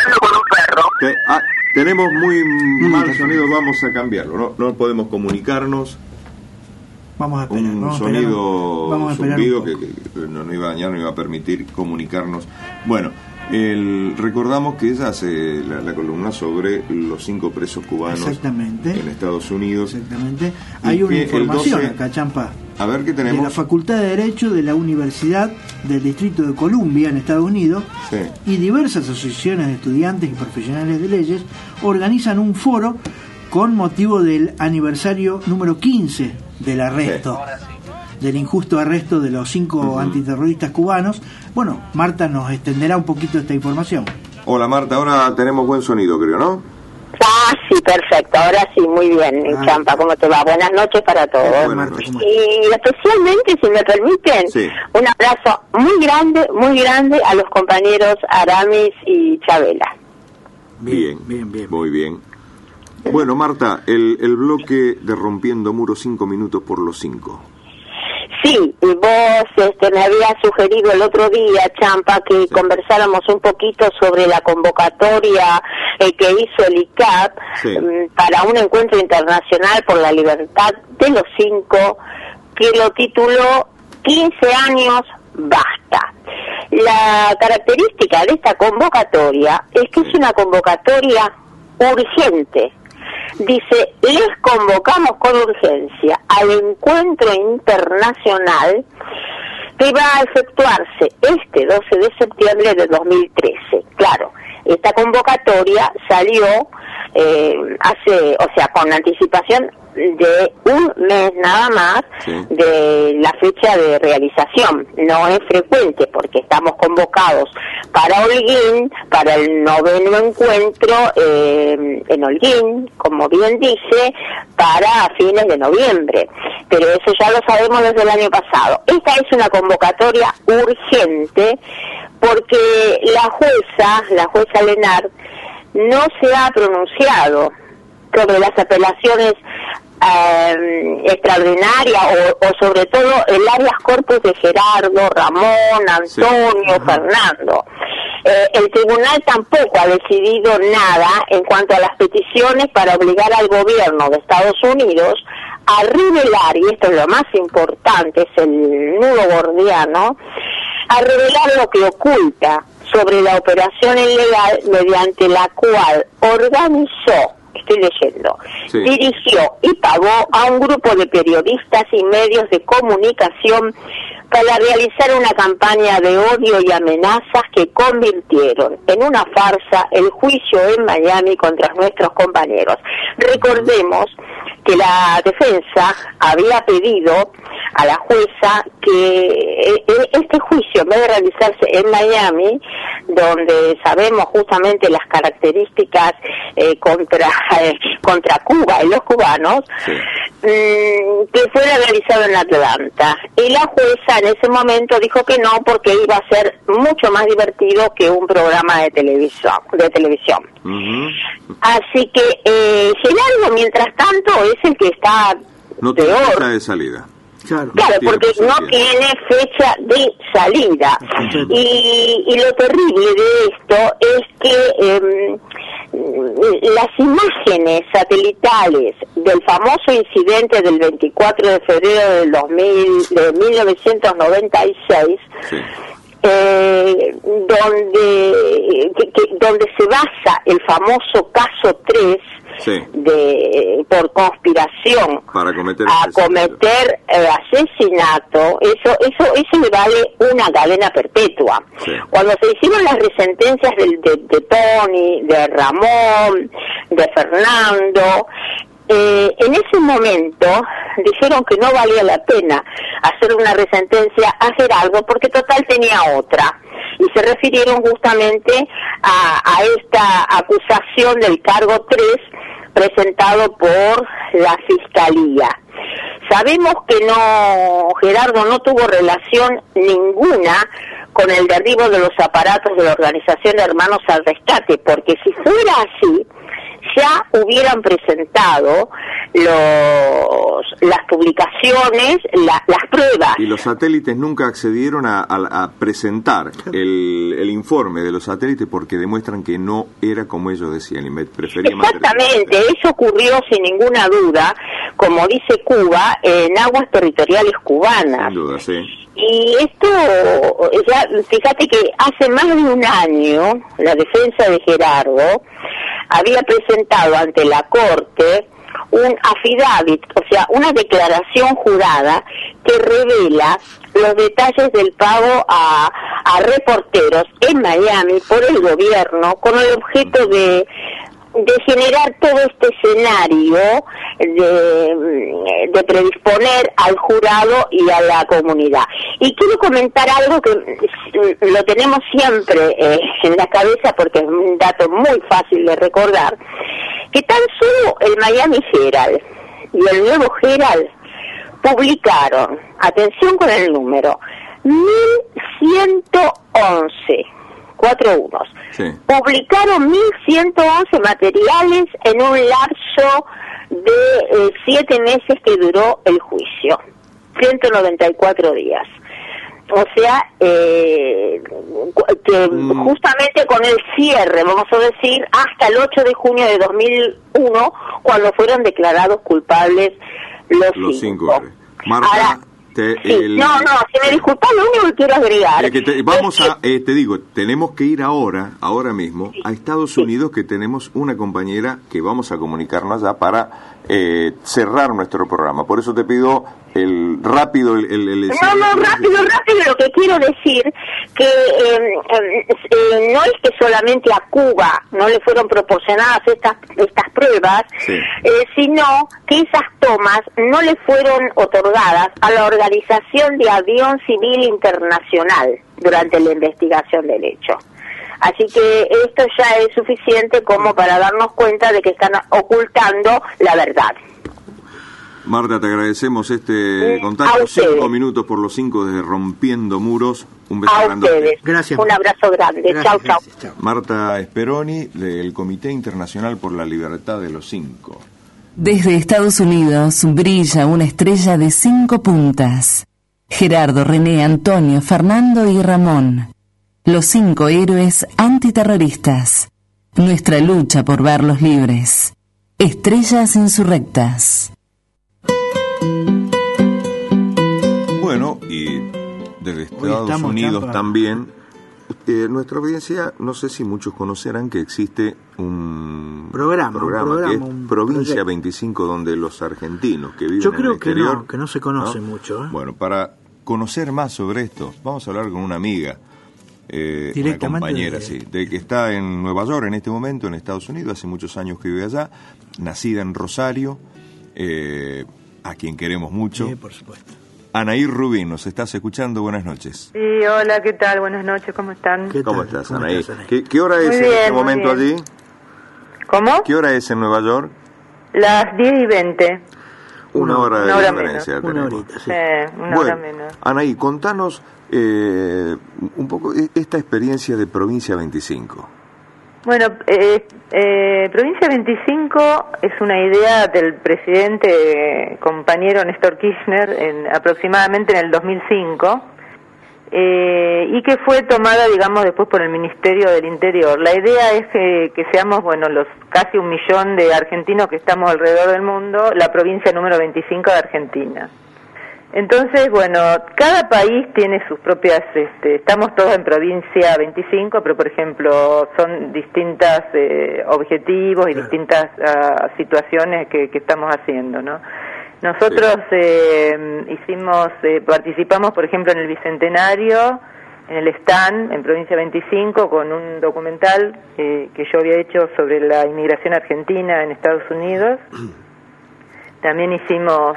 Tenemos muy mal sonido, vamos a cambiarlo. No podemos comunicarnos. Vamos a esperar. Un sonido zumbido que no nos iba a dañar, no iba a permitir comunicarnos. Bueno, recordamos que ella hace la columna sobre los 5 presos cubanos en Estados Unidos. Exactamente. Hay una información acá, Champa. A ver qué tenemos. De la Facultad de Derecho de la Universidad del Distrito de Columbia en Estados Unidos, y diversas asociaciones de estudiantes y profesionales de leyes organizan un foro con motivo del aniversario número 15 del arresto, del injusto arresto de los 5 antiterroristas cubanos. Bueno, Marta nos extenderá un poquito esta información. Hola Marta, ahora tenemos buen sonido, creo, ¿no? Sí, perfecto, ahora sí, muy bien, Champa, ¿cómo te va? Buenas noches para todos. Buenas noches. Y especialmente, si me permiten, un abrazo muy grande a los compañeros Aramis y Chabela. Bien, muy bien. Bueno, Marta, el bloque de Rompiendo Muros, 5 minutos por los 5. Sí, y vos me habías sugerido el otro día, Champa, que conversáramos un poquito sobre la convocatoria que hizo el ICAP para un encuentro internacional por la libertad de los 5, que lo tituló 15 años basta. La característica de esta convocatoria es que es una convocatoria urgente. Dice, les convocamos con urgencia al encuentro internacional que va a efectuarse este 12 de septiembre de 2013. Claro, esta convocatoria salió con anticipación de un mes nada más de la fecha de realización. No es frecuente porque estamos convocados para Holguín, para el 9º encuentro en Holguín, como bien dice, para fines de noviembre. Pero eso ya lo sabemos desde el año pasado. Esta es una convocatoria urgente porque la jueza Lenard, no se ha pronunciado sobre las apelaciones extraordinarias o sobre todo el habeas corpus de Gerardo, Ramón, Antonio, Fernando. El tribunal tampoco ha decidido nada en cuanto a las peticiones para obligar al gobierno de Estados Unidos a revelar, y esto es lo más importante, es el nudo gordiano, a revelar lo que oculta sobre la operación ilegal mediante la cual organizó, estoy leyendo, dirigió y pagó a un grupo de periodistas y medios de comunicación para realizar una campaña de odio y amenazas que convirtieron en una farsa el juicio en Miami contra nuestros compañeros. Recordemos que la defensa había pedido a la jueza que este juicio, en vez de realizarse en Miami, donde sabemos justamente las características contra Cuba y los cubanos, que fuera realizado en Atlanta. Y la jueza en ese momento dijo que no, porque iba a ser mucho más divertido que un programa de televisión. Así que Gerardo, mientras tanto, es el que está peor. Fecha de salida. Claro, porque no tiene fecha de salida. Y lo terrible de esto es que las imágenes satelitales del famoso incidente del 24 de febrero de 1996, donde se basa el famoso caso 3, por conspiración para cometer asesinato, eso le vale una cadena perpetua. Cuando se hicieron las resentencias de Tony, de Ramón, de Fernando, en ese momento dijeron que no valía la pena hacer una resentencia a Gerardo porque total tenía otra. Y se refirieron justamente a esta acusación del cargo 3 presentado por la Fiscalía. Sabemos que Gerardo no tuvo relación ninguna con el derribo de los aparatos de la organización de Hermanos al Rescate, porque si fuera así, ya hubieran presentado las publicaciones, las pruebas. Y los satélites nunca accedieron a presentar el informe de los satélites porque demuestran que no era como ellos decían y preferían. Exactamente, eso ocurrió sin ninguna duda, como dice Cuba, en aguas territoriales cubanas. Sin duda, sí. Y esto, ya fíjate que hace más de un año la defensa de Gerardo había presentado ante la Corte un affidavit, o sea, una declaración jurada que revela los detalles del pago a reporteros en Miami por el gobierno con el objeto de generar todo este escenario, de predisponer al jurado y a la comunidad. Y quiero comentar algo que lo tenemos siempre en la cabeza porque es un dato muy fácil de recordar, que tan solo el Miami Herald y el Nuevo Herald publicaron, atención con el número, 1111, 4 unos. Sí. Publicaron 1111 materiales en un lapso de 7 meses que duró el juicio, 194 días. O sea, que justamente con el cierre, vamos a decir, hasta el 8 de junio de 2001, cuando fueron declarados culpables los cinco. Marta, ahora, si me disculpas, lo único que quiero agregar... te digo, tenemos que ir ahora mismo, a Estados Unidos, que tenemos una compañera que vamos a comunicarnos allá para cerrar nuestro programa. Por eso te pido rápido. Rápido, lo que quiero decir que no es que solamente a Cuba no le fueron proporcionadas estas pruebas, sí, sino que esas tomas no le fueron otorgadas a la Organización de Avión Civil Internacional durante la investigación del hecho. Así que esto ya es suficiente como para darnos cuenta de que están ocultando la verdad. Marta, te agradecemos este contacto. 5 minutos por los 5 desde Rompiendo Muros. Un beso grande. A ustedes. Gracias. Un abrazo grande. Chau. Marta Speroni, del Comité Internacional por la Libertad de los 5. Desde Estados Unidos brilla una estrella de 5 puntas. Gerardo, René, Antonio, Fernando y Ramón. Los 5 héroes antiterroristas. Nuestra lucha por verlos libres. Estrellas insurrectas. Bueno, y desde Estados Unidos también, nuestra audiencia, no sé si muchos conocerán que existe un programa que es Provincia 25, donde los argentinos que viven en el exterior... Yo creo que no se conoce mucho. Bueno, para conocer más sobre esto, vamos a hablar con una amiga, una compañera, que está en Nueva York en este momento, en Estados Unidos, hace muchos años que vive allá, nacida en Rosario, a quien queremos mucho. Sí, por supuesto. Anaí Rubín, ¿nos estás escuchando? Buenas noches. Sí, hola, ¿qué tal? Buenas noches, ¿cómo están? ¿Cómo estás, Anaí? ¿Qué hora es en este momento allí? ¿Cómo? ¿Qué hora es en Nueva York? Las 10:20. Una hora de diferencia menos. tenemos. Una horita, sí. Una hora menos. Anaí, contanos un poco esta experiencia de Provincia 25. Bueno, Provincia 25 es una idea del presidente compañero Néstor Kirchner aproximadamente en el 2005 y que fue tomada, digamos, después por el Ministerio del Interior. La idea es que seamos, los casi 1 millón de argentinos que estamos alrededor del mundo, la provincia número 25 de Argentina. Entonces, cada país tiene sus propias, estamos todos en provincia 25, pero por ejemplo son distintos objetivos y distintas situaciones que estamos haciendo, ¿no? Nosotros participamos por ejemplo en el Bicentenario, en el stand, en provincia 25, con un documental que yo había hecho sobre la inmigración argentina en Estados Unidos. También hicimos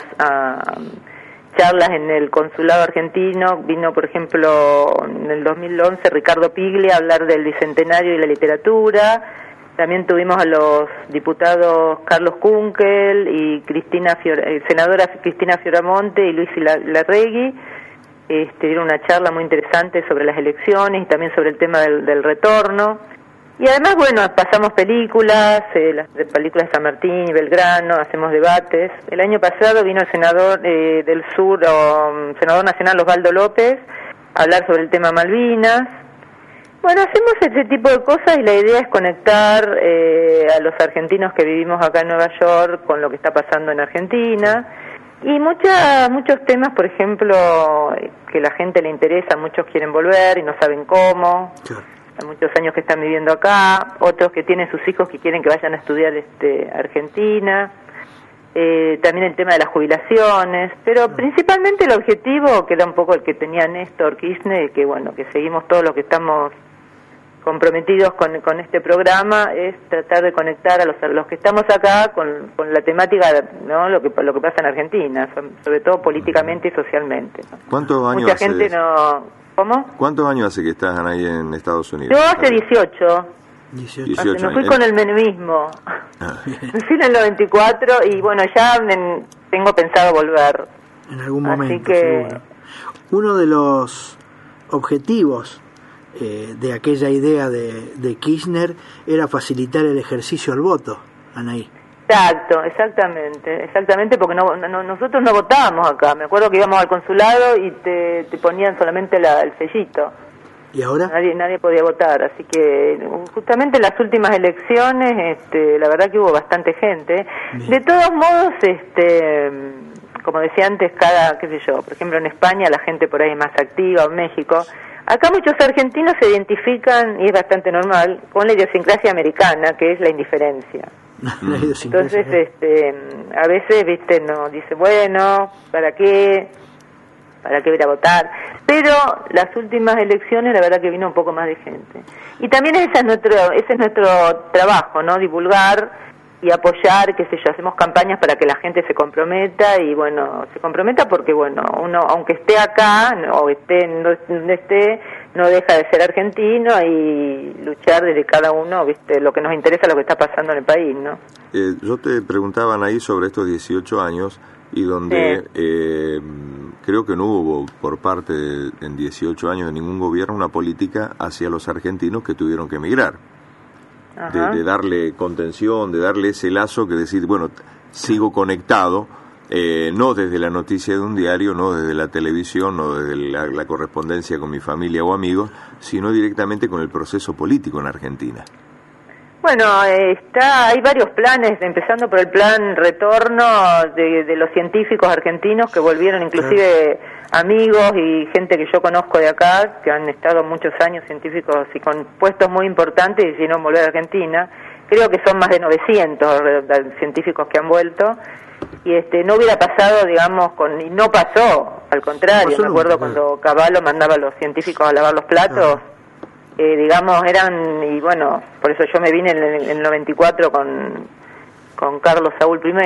charlas en el consulado argentino. Vino, por ejemplo, en el 2011 Ricardo Piglia a hablar del bicentenario y la literatura. También tuvimos a los diputados Carlos Kunkel y senadora Cristina Fioramonte y Luis Larregui. Dieron una charla muy interesante sobre las elecciones y también sobre el tema del retorno. Y además, bueno, pasamos películas, las películas de San Martín y Belgrano, hacemos debates. El año pasado vino el senador del sur, senador nacional Osvaldo López, a hablar sobre el tema Malvinas. Bueno, hacemos ese tipo de cosas y la idea es conectar a los argentinos que vivimos acá en Nueva York con lo que está pasando en Argentina. Y muchos temas, por ejemplo, que la gente le interesa, muchos quieren volver y no saben cómo. Sure. Hay muchos años que están viviendo acá, otros que tienen sus hijos que quieren que vayan a estudiar Argentina. También el tema de las jubilaciones, pero principalmente el objetivo, que era un poco el que tenía Néstor Kirchner, que bueno, que seguimos todos los que estamos comprometidos con este programa, es tratar de conectar a los que estamos acá con la temática, ¿no? lo que pasa en Argentina, sobre todo políticamente y socialmente, ¿no? ¿Cuántos años mucha gente no... ¿Cómo? ¿Cuántos años hace que estás ahí en Estados Unidos? Yo hace 18. 18 me fui con el menemismo. Me fui en el 94 y bueno, ya tengo pensado volver. En algún momento, así que... seguro. Uno de los objetivos de aquella idea de Kirchner era facilitar el ejercicio al voto, Anaí. Exactamente, porque nosotros no votábamos acá. Me acuerdo que íbamos al consulado y te ponían solamente el sellito. ¿Y ahora? Nadie podía votar, así que justamente en las últimas elecciones, la verdad que hubo bastante gente. Bien. De todos modos, como decía antes, por ejemplo en España la gente por ahí es más activa, o en México. Acá muchos argentinos se identifican, y es bastante normal, con la idiosincrasia americana, que es la indiferencia. Entonces, a veces, no dice, bueno, ¿para qué ir a votar? Pero las últimas elecciones, la verdad que vino un poco más de gente. Y también ese es nuestro trabajo, ¿no? Divulgar y apoyar, qué sé yo, hacemos campañas para que la gente se comprometa y bueno, se comprometa porque bueno, uno aunque esté acá o esté, no deja de ser argentino y luchar desde cada uno, ¿viste? Lo que nos interesa, lo que está pasando en el país, ¿no? Yo te preguntaban ahí sobre estos 18 años y donde creo que no hubo por parte en 18 años de ningún gobierno una política hacia los argentinos que tuvieron que emigrar. De darle contención, de darle ese lazo que decir, bueno, sigo conectado, no desde la noticia de un diario, no desde la televisión, no desde la correspondencia con mi familia o amigos, sino directamente con el proceso político en Argentina. Bueno, hay varios planes, empezando por el plan retorno de los científicos argentinos que volvieron, inclusive amigos y gente que yo conozco de acá, que han estado muchos años científicos y con puestos muy importantes y decidieron volver a Argentina. Creo que son más de 900 científicos que han vuelto. Y no hubiera pasado, digamos, y no pasó, al contrario. Me acuerdo cuando Cavallo mandaba a los científicos a lavar los platos. Digamos, y bueno, por eso yo me vine en el 94 con Carlos Saúl I,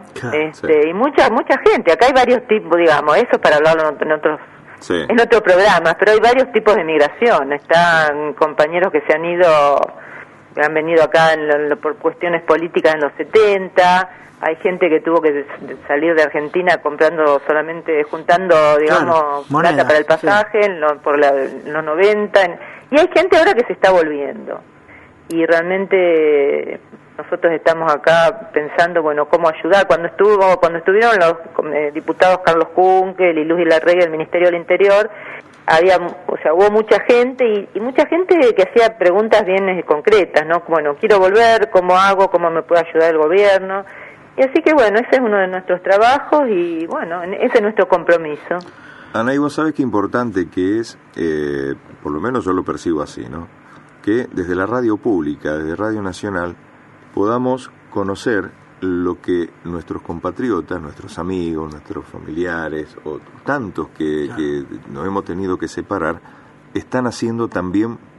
y mucha gente. Acá hay varios tipos, digamos, eso es para hablarlo en otros programas, pero hay varios tipos de migración. Están compañeros que que han venido acá por cuestiones políticas en los 70, hay gente que tuvo que salir de Argentina juntando, digamos, plata para el pasaje en los 90, y hay gente ahora que se está volviendo. Y realmente nosotros estamos acá pensando, bueno, cómo ayudar. Cuando estuvieron los diputados Carlos Kunkel y Luis Larregui del Ministerio del Interior, hubo mucha gente y mucha gente que hacía preguntas bien concretas, ¿no? Bueno, quiero volver, ¿cómo hago? ¿Cómo me puede ayudar el gobierno? Y así que bueno, ese es uno de nuestros trabajos y bueno, ese es nuestro compromiso. Ana, y vos sabés qué importante que es, por lo menos yo lo percibo así, ¿no? Que desde la radio pública, desde Radio Nacional, podamos conocer lo que nuestros compatriotas, nuestros amigos, nuestros familiares, o tantos que nos hemos tenido que separar, están haciendo también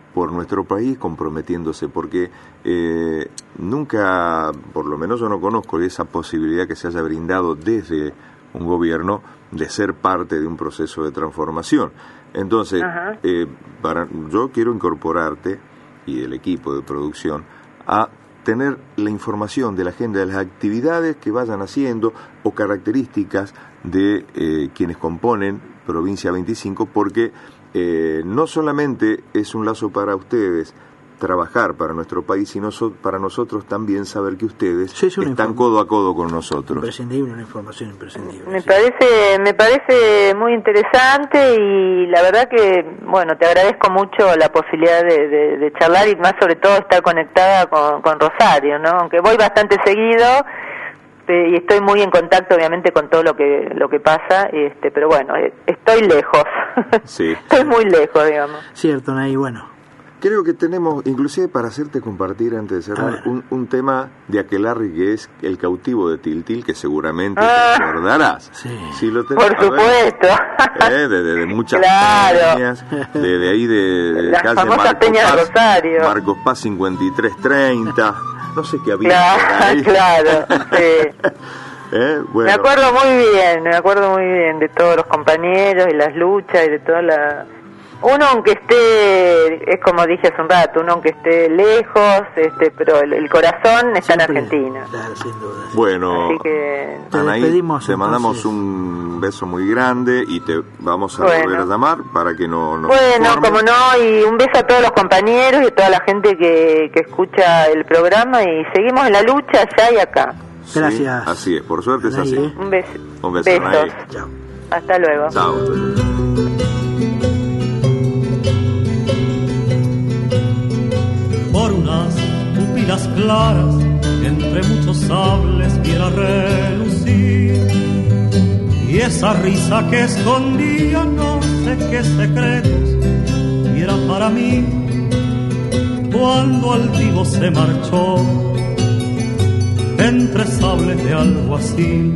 por nuestro país comprometiéndose, porque nunca, por lo menos yo no conozco esa posibilidad que se haya brindado desde un gobierno de ser parte de un proceso de transformación. Entonces, yo quiero incorporarte y el equipo de producción a tener la información de la agenda de las actividades que vayan haciendo o características de quienes componen Provincia 25, porque no solamente es un lazo para ustedes trabajar para nuestro país, sino para nosotros también saber que ustedes están codo a codo con nosotros. Imprescindible, una información imprescindible. Me parece muy interesante y la verdad que, bueno, te agradezco mucho la posibilidad de charlar y más sobre todo estar conectada con Rosario, ¿no? Aunque voy bastante seguido y estoy muy en contacto obviamente con todo lo que pasa, pero bueno, estoy lejos. Sí. Estoy muy lejos, digamos. Cierto, Nay, bueno. Creo que tenemos, inclusive para hacerte compartir antes de cerrar, un tema de aquelarre que es El cautivo de Tiltil, que seguramente te acordarás. Sí. Si lo por supuesto. De muchas peñas, de ahí de la calle famosa Peña de Rosario. Marcos Paz 5330, no sé qué había por ahí. Claro, sí. Bueno. Me acuerdo muy bien de todos los compañeros y las luchas y de toda la... Uno aunque esté, es como dije hace un rato, uno aunque esté lejos, pero el corazón está en Argentina. Claro, sin duda. Bueno, así que Anaí, te mandamos un beso muy grande y te vamos a volver a llamar para que no nos como no, y un beso a todos los compañeros y a toda la gente que escucha el programa y seguimos en la lucha allá y acá. Gracias. Sí, así es, por suerte Anaí, es así. Un beso. Un beso, Besos. Anaí. Chao. Hasta luego. Chao. Por unas pupilas claras que entre muchos sables viera relucir, y esa risa que escondía no sé qué secretos, y era para mí cuando altivo se marchó entre sables de algo así,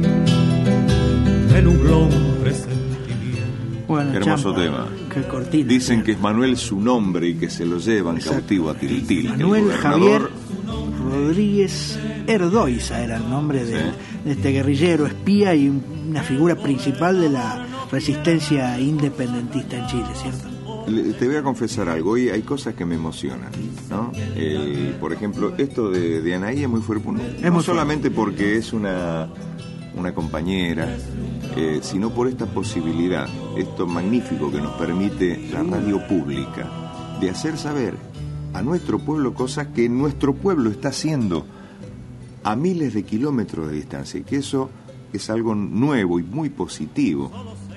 me nubló un presentimiento. Bueno, hermoso Champa, tema. Qué cortina. Dicen que es Manuel su nombre y que se lo llevan cautivo a Tiltil. Manuel Javier Rodríguez Erdoiza era el nombre de este guerrillero, espía y una figura principal de la resistencia independentista en Chile, ¿cierto? Te voy a confesar algo, hoy hay cosas que me emocionan, ¿no? Por ejemplo, esto de Anaí es muy fuerte, no solamente porque es una compañera, sino por esta posibilidad, esto magnífico que nos permite la radio pública, de hacer saber a nuestro pueblo cosas que nuestro pueblo está haciendo a miles de kilómetros de distancia, y que eso es algo nuevo y muy positivo,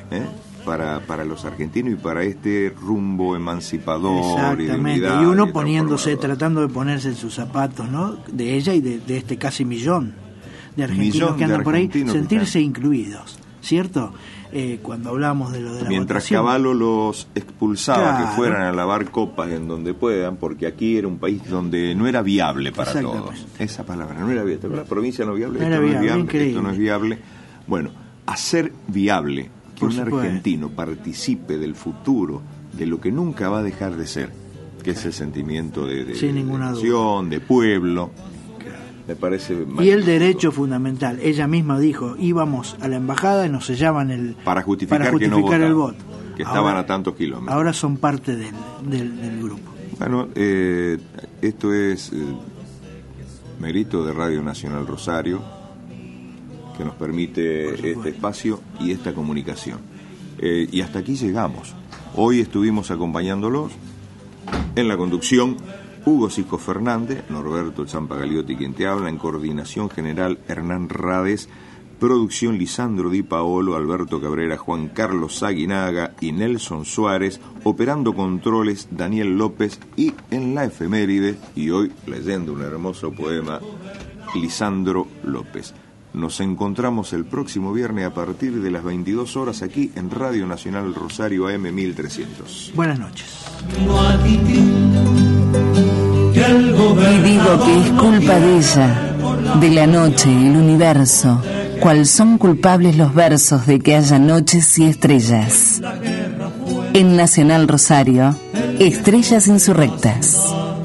para los argentinos y para este rumbo emancipador y de unidad. Y uno tratando de ponerse en sus zapatos, ¿no? De ella y de este casi millón de argentinos que andan por ahí, sentirse incluidos, ¿cierto? Cuando hablamos de lo de la mientras votación. Cavallo los expulsaba, que fueran a lavar copas en donde puedan, porque aquí era un país donde no era viable para todos. Esa palabra, no era viable. La provincia no viable, esto no es viable. Bueno, hacer viable que un argentino participe del futuro, de lo que nunca va a dejar de ser, que es el sentimiento de nación, de pueblo. Me parece magnífico. Y el derecho fundamental. Ella misma dijo, íbamos a la embajada y nos sellaban para justificar que no votaban, el voto. Que estaban a tantos kilómetros. Ahora son parte del grupo. Bueno, esto es mérito de Radio Nacional Rosario, que nos permite este espacio y esta comunicación. Y hasta aquí llegamos. Hoy estuvimos acompañándolos en la conducción Hugo Cisco Fernández, Norberto Champa Galiotti quien te habla, en coordinación general Hernán Rades, producción Lisandro Di Paolo, Alberto Cabrera, Juan Carlos Aguinaga y Nelson Suárez, operando controles Daniel López, y en la efeméride, y hoy leyendo un hermoso poema, Lisandro López. Nos encontramos el próximo viernes a partir de las 22 horas aquí en Radio Nacional Rosario AM 1300. Buenas noches. Y digo que es culpa de ella, de la noche y el universo, cual son culpables los versos de que haya noches y estrellas. En Nacional Rosario, Estrellas Insurrectas.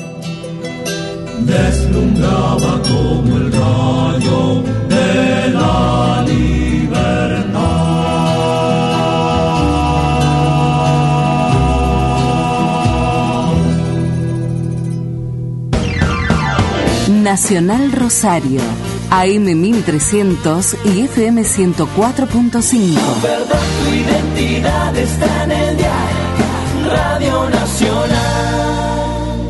Deslumbraba como el rayo de la libertad. Nacional Rosario, AM 1300 y FM 104.5. Tu verdad, tu identidad está en el diario Radio Nacional.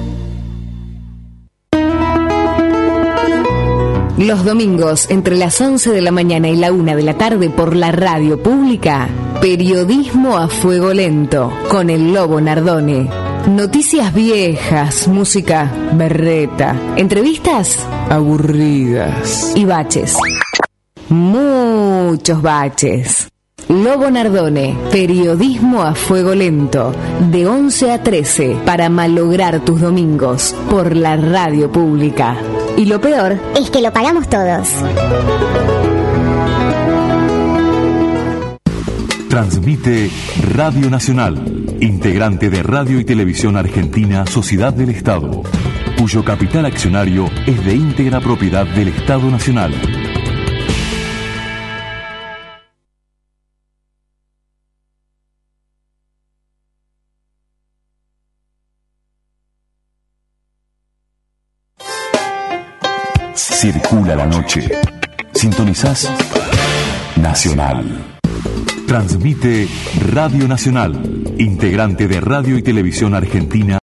Los domingos, entre las 11 de la mañana y la 1 de la tarde por la radio pública, Periodismo a Fuego Lento, con el Lobo Nardone. Noticias viejas, música berreta, entrevistas aburridas y baches. Muchos baches. Lobo Nardone, Periodismo a Fuego Lento, de 11 a 13, para malograr tus domingos por la radio pública. Y lo peor es que lo pagamos todos. Transmite Radio Nacional, integrante de Radio y Televisión Argentina, Sociedad del Estado, cuyo capital accionario es de íntegra propiedad del Estado Nacional. Circula la noche. Sintonizás Nacional. Transmite Radio Nacional, integrante de Radio y Televisión Argentina.